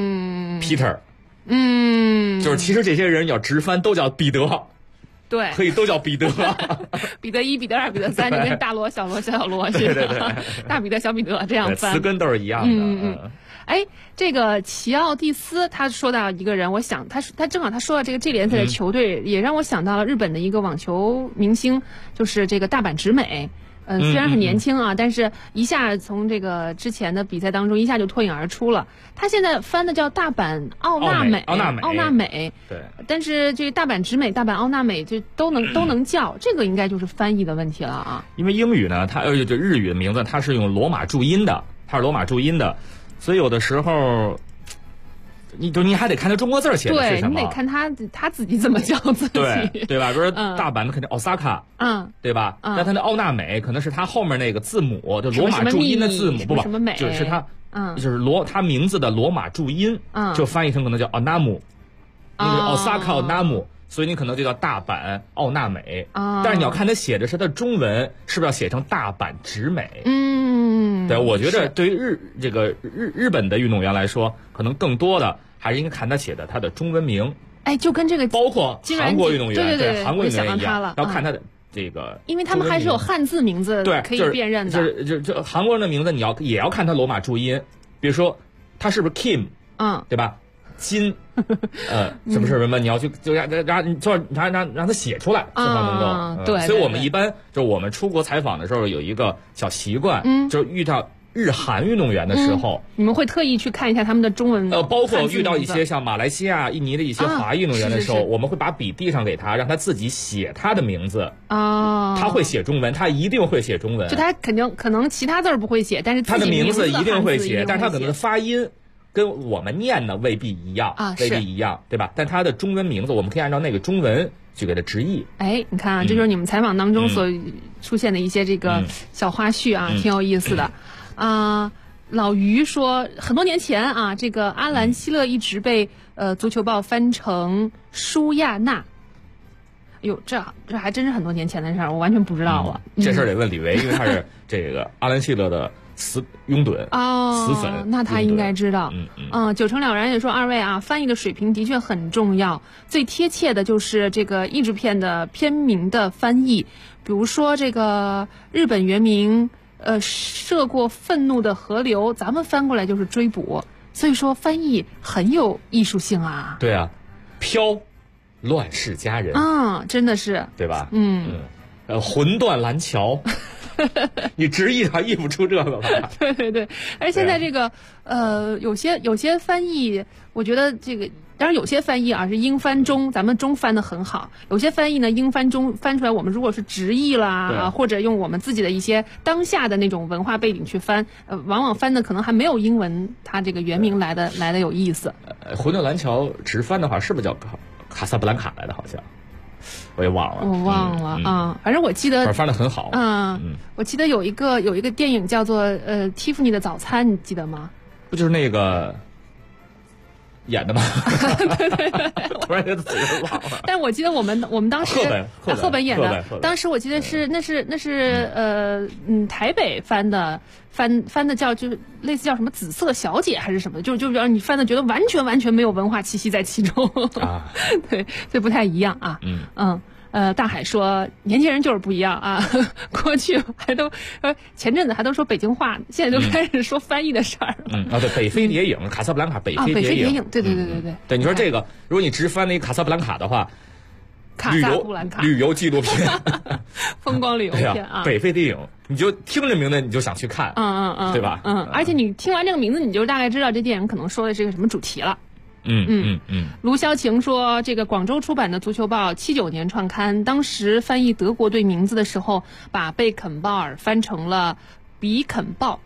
，Peter。就是其实这些人要直翻都叫彼得。 对， 可以都叫彼得， 彼得1、彼得2、彼得3，就跟大罗、小罗、小罗似的，大彼得、小彼得这样翻， 词根都是一样的。 这个齐奥蒂斯他说到一个人，我想他正好他说到这联赛的球队，也让我想到了日本的一个网球明星，就是这个大阪直美。虽然很年轻啊，但是一下从这个之前的比赛当中一下就脱颖而出了。他现在翻的叫大阪奥纳美， 对。 但是这大阪直美、大阪奥纳美就都能叫，这个应该就是翻译的问题了啊。 因为英语呢，它这日语的名字它是用罗马注音的，所以有的时候。你还得看他中国字写的是什么， 对，你得看他自己怎么叫自己， 对吧？比如说大阪肯定奥萨卡，对吧？那他的奥纳美可能是他后面那个字母，就罗马注音的字母，不，就是他，就是他名字的罗马注音，就翻译成可能叫奥纳姆，那个奥萨卡奥纳姆，所以你可能就叫大阪奥纳美，但是你要看他写的是他的中文是不是要写成大阪直美，对，我觉得对于日本的运动员来说，可能更多的还是应该看他写的他的中文名。 就跟这个包括韩国运动员， 对韩国运动员一样，要看他的这个， 因为他们还是有汉字名字可以辨认的。 就韩国人的名字，也要看他罗马注音，比如说他是不是 Kim，对吧？金，是不是什么？你要去就让他写出来，这才能够。 对， 所以我们一般就是我们出国采访的时候有一个小习惯，就是遇到日韩运动员的时候， 你们会特意去看一下他们的中文。 包括遇到一些像马来西亚、印尼的一些华裔运动员的时候，我们会把笔递上给他，让他自己写他的名字。他会写中文，他一定会写中文。 就他可能其他字不会写，但是他的名字一定会写，但是他可能发音。跟我们念的未必一样未必一样，对吧？但他的中文名字，我们可以按照那个中文去给他直译。 你看啊，这就是你们采访当中所出现的一些这个小花絮啊，挺有意思的。老于说，很多年前啊，这个阿兰希勒一直被足球报翻成舒亚娜。哟，这还真是很多年前的事儿，我完全不知道了。 这事儿得问李维，因为他是这个阿兰希勒的拥趸死粉， 那他应该知道。九成了然也说，二位啊，翻译的水平的确很重要，最贴切的就是这个译制片的片名的翻译，比如说这个日本原名涉过愤怒的河流，咱们翻过来就是追捕，所以说翻译很有艺术性啊。 对啊，飘乱世佳人真的是， 对吧？魂断蓝桥。你直译还译不出这个吧？ 对，而现在这个有些翻译，我觉得这个当然有些翻译啊是英翻中，咱们中翻的很好；有些翻译呢英翻中翻出来，我们如果是直译啦或者用我们自己的一些当下的那种文化背景去翻，往往翻的可能还没有英文它这个原名来的有意思。 魂断蓝桥直翻的话，是不是叫卡萨布兰卡来的？好像。我也忘了，反正我记得翻得很好。 我记得有一个电影叫做蒂芙尼的早餐，你记得吗？ 不就是那个演的吗？ 对， 突然间嘴都忘了。 但我记得我们当时赫本演的，当时我记得那是台北翻的叫就是类似叫什么紫色小姐还是什么，就是让你翻的觉得完全没有文化气息在其中对，这不太一样啊。大海说年轻人就是不一样啊，过去还都前阵子还都说北京话，现在就开始说翻译的事儿了。 对，北非谍影，卡萨布兰卡北非谍影， 对。 对，你说这个，如果你直翻那个卡萨布兰卡的话， 卡萨布兰卡旅游纪录片， 风光旅游片啊， 北非谍影，你就听着名字你就想去看，对吧？ 而且你听完这个名字，你就大概知道这电影可能说的是一个什么主题了。卢潇晴说，这个广州出版的足球报79年创刊，当时翻译德国队名字的时候，把贝肯鲍尔翻成了比肯鲍，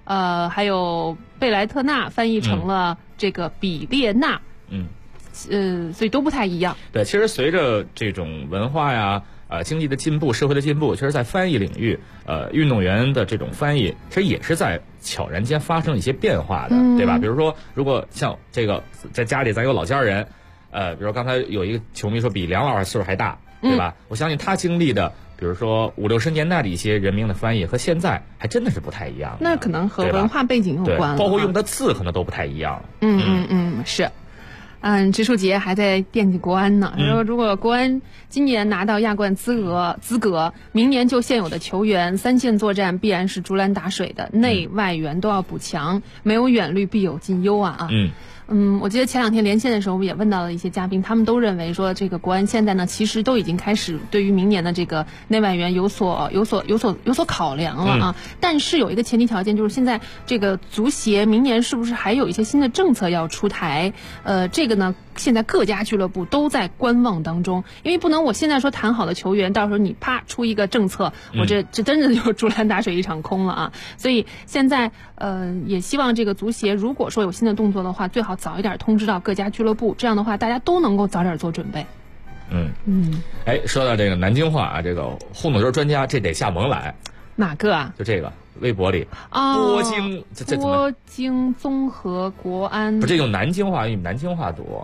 还有贝莱特纳翻译成了这个比列纳，所以都不太一样。 对，其实随着这种文化呀、经济的进步、社会的进步，其实在翻译领域，运动员的这种翻译，其实也是在悄然间发生一些变化的，对吧？比如说，如果像这个在家里咱有老家人，比如刚才有一个球迷说比梁老师岁数还大，对吧？我相信他经历的，比如说50、60年代的一些人名的翻译和现在还真的是不太一样的。 那可能和文化背景有关了， 包括用的字可能都不太一样。 是。植树杰还在惦记国安呢，说如果国安今年拿到亚冠资格，明年就现有的球员3线作战必然是竹篮打水的，内外援都要补强，没有远虑必有近忧啊。我记得前2天连线的时候，我们也问到了一些嘉宾，他们都认为说，这个国安现在呢，其实都已经开始对于明年的这个内外援有所考量了啊。但是有一个前提条件，就是现在这个足协明年是不是还有一些新的政策要出台？这个呢，现在各家俱乐部都在观望当中，因为不能我现在说谈好的球员，到时候你啪出一个政策，我这真的就是竹篮打水一场空了啊。所以现在也希望这个足协如果说有新的动作的话，最好早一点通知到各家俱乐部，这样的话大家都能够早点做准备。 说到这个南京话啊，这个糊弄球专家这得下蒙来。 哪个啊？ 就这个微博里波京综合国安， 不是这用南京话，用南京话读。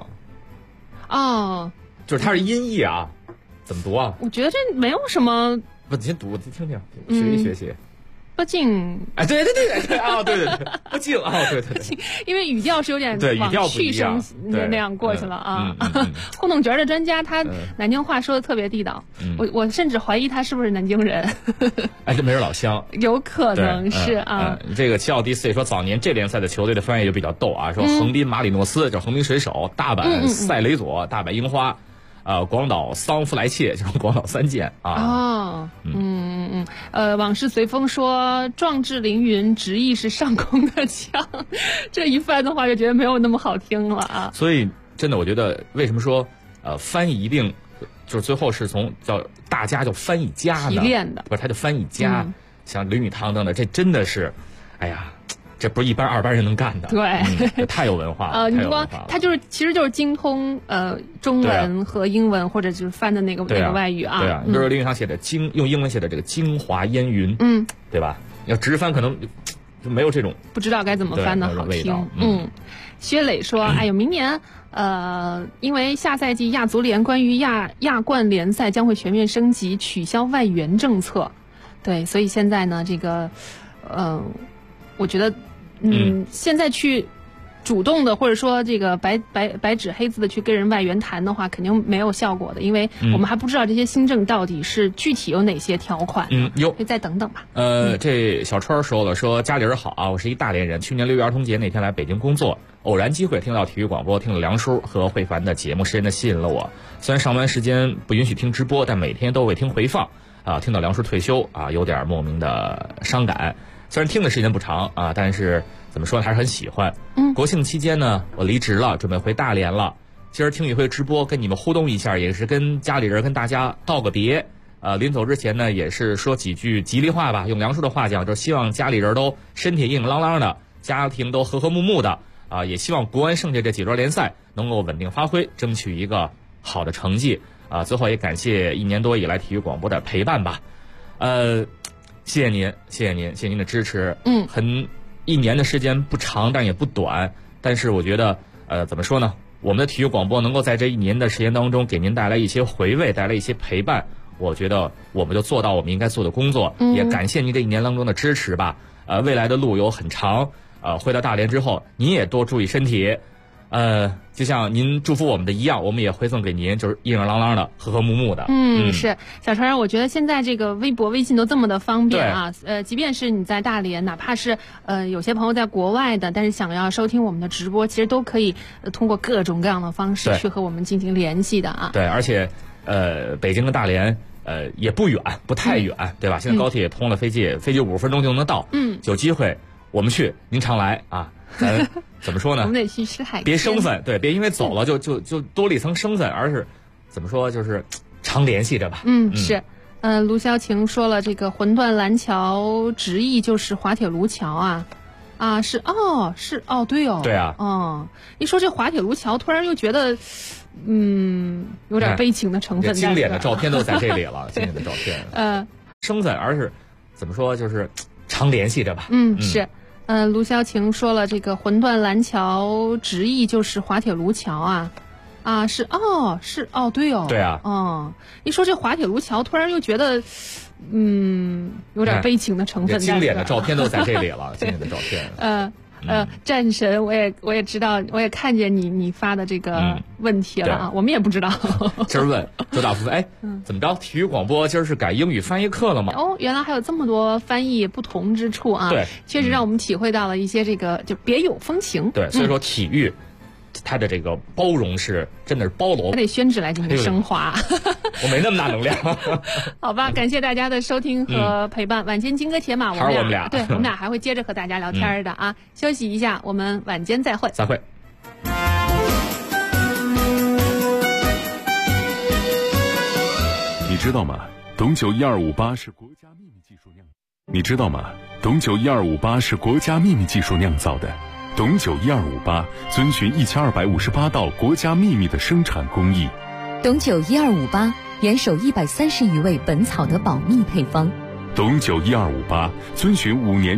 就是它是音译啊，怎么读啊？ 我觉得这没有什么。 不，你先读，听听，学习学习。 不敬， 对啊，对，不敬啊，对， 因为语调是有点往去声那样过去了啊。糊弄角的专家，他南京话说的特别地道，我甚至怀疑他是不是南京人。 这没人老乡， 有可能是啊。 这个7号第4说，早年这联赛的球队的翻译就比较逗啊，说横滨马里诺斯叫横滨水手，大阪塞雷佐，大阪樱花。广岛桑弗莱切就是广岛三剑啊。 往事随风说壮志凌云，直译是上空的枪，这一翻的话就觉得没有那么好听了啊。 所以真的，我觉得为什么说翻译一定就是最后是从叫大家叫翻译家呢？ 提炼的不是，他就翻译家，像林语堂等等，这真的是，哎呀。这不是一般2班人能干的， 对， 太有文化。 你光他其实就是精通中文和英文，或者就是翻的那个外语啊。 对啊，比如说林语堂写的用英文写的这个精华烟云，对吧？要直翻可能就没有这种不知道该怎么翻的好听。薛磊说：“哎呦，明年因为下赛季亚足联关于亚冠联赛将会全面升级，取消外援政策。对，所以现在呢，这个我觉得。”现在去主动的或者说这个白纸黑字的去跟人外援谈的话，肯定没有效果的，因为我们还不知道这些新政到底是具体有哪些条款。可以再等等吧。 这小川说了，说家里人好啊，我是一大连人，去年6月儿童节那天来北京工作，偶然机会听到体育广播，听了梁叔和慧凡的节目，深深的吸引了我。虽然上班时间不允许听直播，但每天都会听回放啊。听到梁叔退休啊，有点莫名的伤感。虽然听的时间不长啊，但是怎么说呢，还是很喜欢。国庆期间呢，我离职了，准备回大连了。今儿听宇辉直播，跟你们互动一下，也是跟家里人跟大家道个别。临走之前呢，也是说几句吉利话吧。用梁叔的话讲，就希望家里人都身体硬朗朗的，家庭都和和睦睦的啊。也希望国安剩下这几轮联赛能够稳定发挥，争取一个好的成绩啊。最后也感谢1年多以来体育广播的陪伴吧。谢谢您的支持。1年的时间不长，但也不短。但是我觉得，怎么说呢？我们的体育广播能够在这1年的时间当中给您带来一些回味，带来一些陪伴。我觉得我们就做到我们应该做的工作。也感谢您这1年当中的支持吧。未来的路有很长。回到大连之后，您也多注意身体。就像您祝福我们的一样，我们也回赠给您，就是硬硬朗朗的、和和睦睦的。 是小川，我觉得现在这个微博、微信都这么的方便啊。即便是你在大连，哪怕是有些朋友在国外的，但是想要收听我们的直播，其实都可以通过各种各样的方式去和我们进行联系的啊。 对，而且北京跟大连也不远，不太远，对吧？现在高铁也通了，飞机5分钟就能到。有机会我们去，您常来啊。咱怎么说呢？ 我们得去吃海鲜， 别生分，对，别因为走了就多了一层生分，而是怎么说，就是常联系着吧。 是。卢潇晴说了，这个魂断蓝桥直译就是滑铁卢桥啊。 啊，是对哦， 对啊， 一说这滑铁卢桥，突然又觉得，有点悲情的成分在。 经典的照片都在这里了，经典的照片。生在而是怎么说，就是常联系着吧。 是。卢潇晴说了，这个魂断蓝桥直译就是滑铁卢桥啊，是对哦， 对啊， 一说这滑铁卢桥，突然又觉得，有点悲情的成分在。 经典的照片都在这里了，经典的照片。 战神，我也知道，我也看见你发的这个问题了啊，我们也不知道。 今儿问周大夫，怎么着？体育广播今儿是改英语翻译课了吗？ 原来还有这么多翻译不同之处啊！ 对， 确实让我们体会到了一些这个就别有风情。 对，所以说体育。它的这个包容是真的是包罗， 还得宣纸来进行升华。 我没那么大能量。 好吧，感谢大家的收听和陪伴。晚间金戈铁马，我们俩对，我们俩还会接着和大家聊天的啊。休息一下，我们晚间再会。 再会。 你知道吗？董酒1258是国家秘密技术酿。你知道吗？董酒1258是国家秘密技术酿造的。董酒1258遵循1258道国家秘密的生产工艺。 董酒1258严守130余位本草的保密配方。 董酒1258遵循5年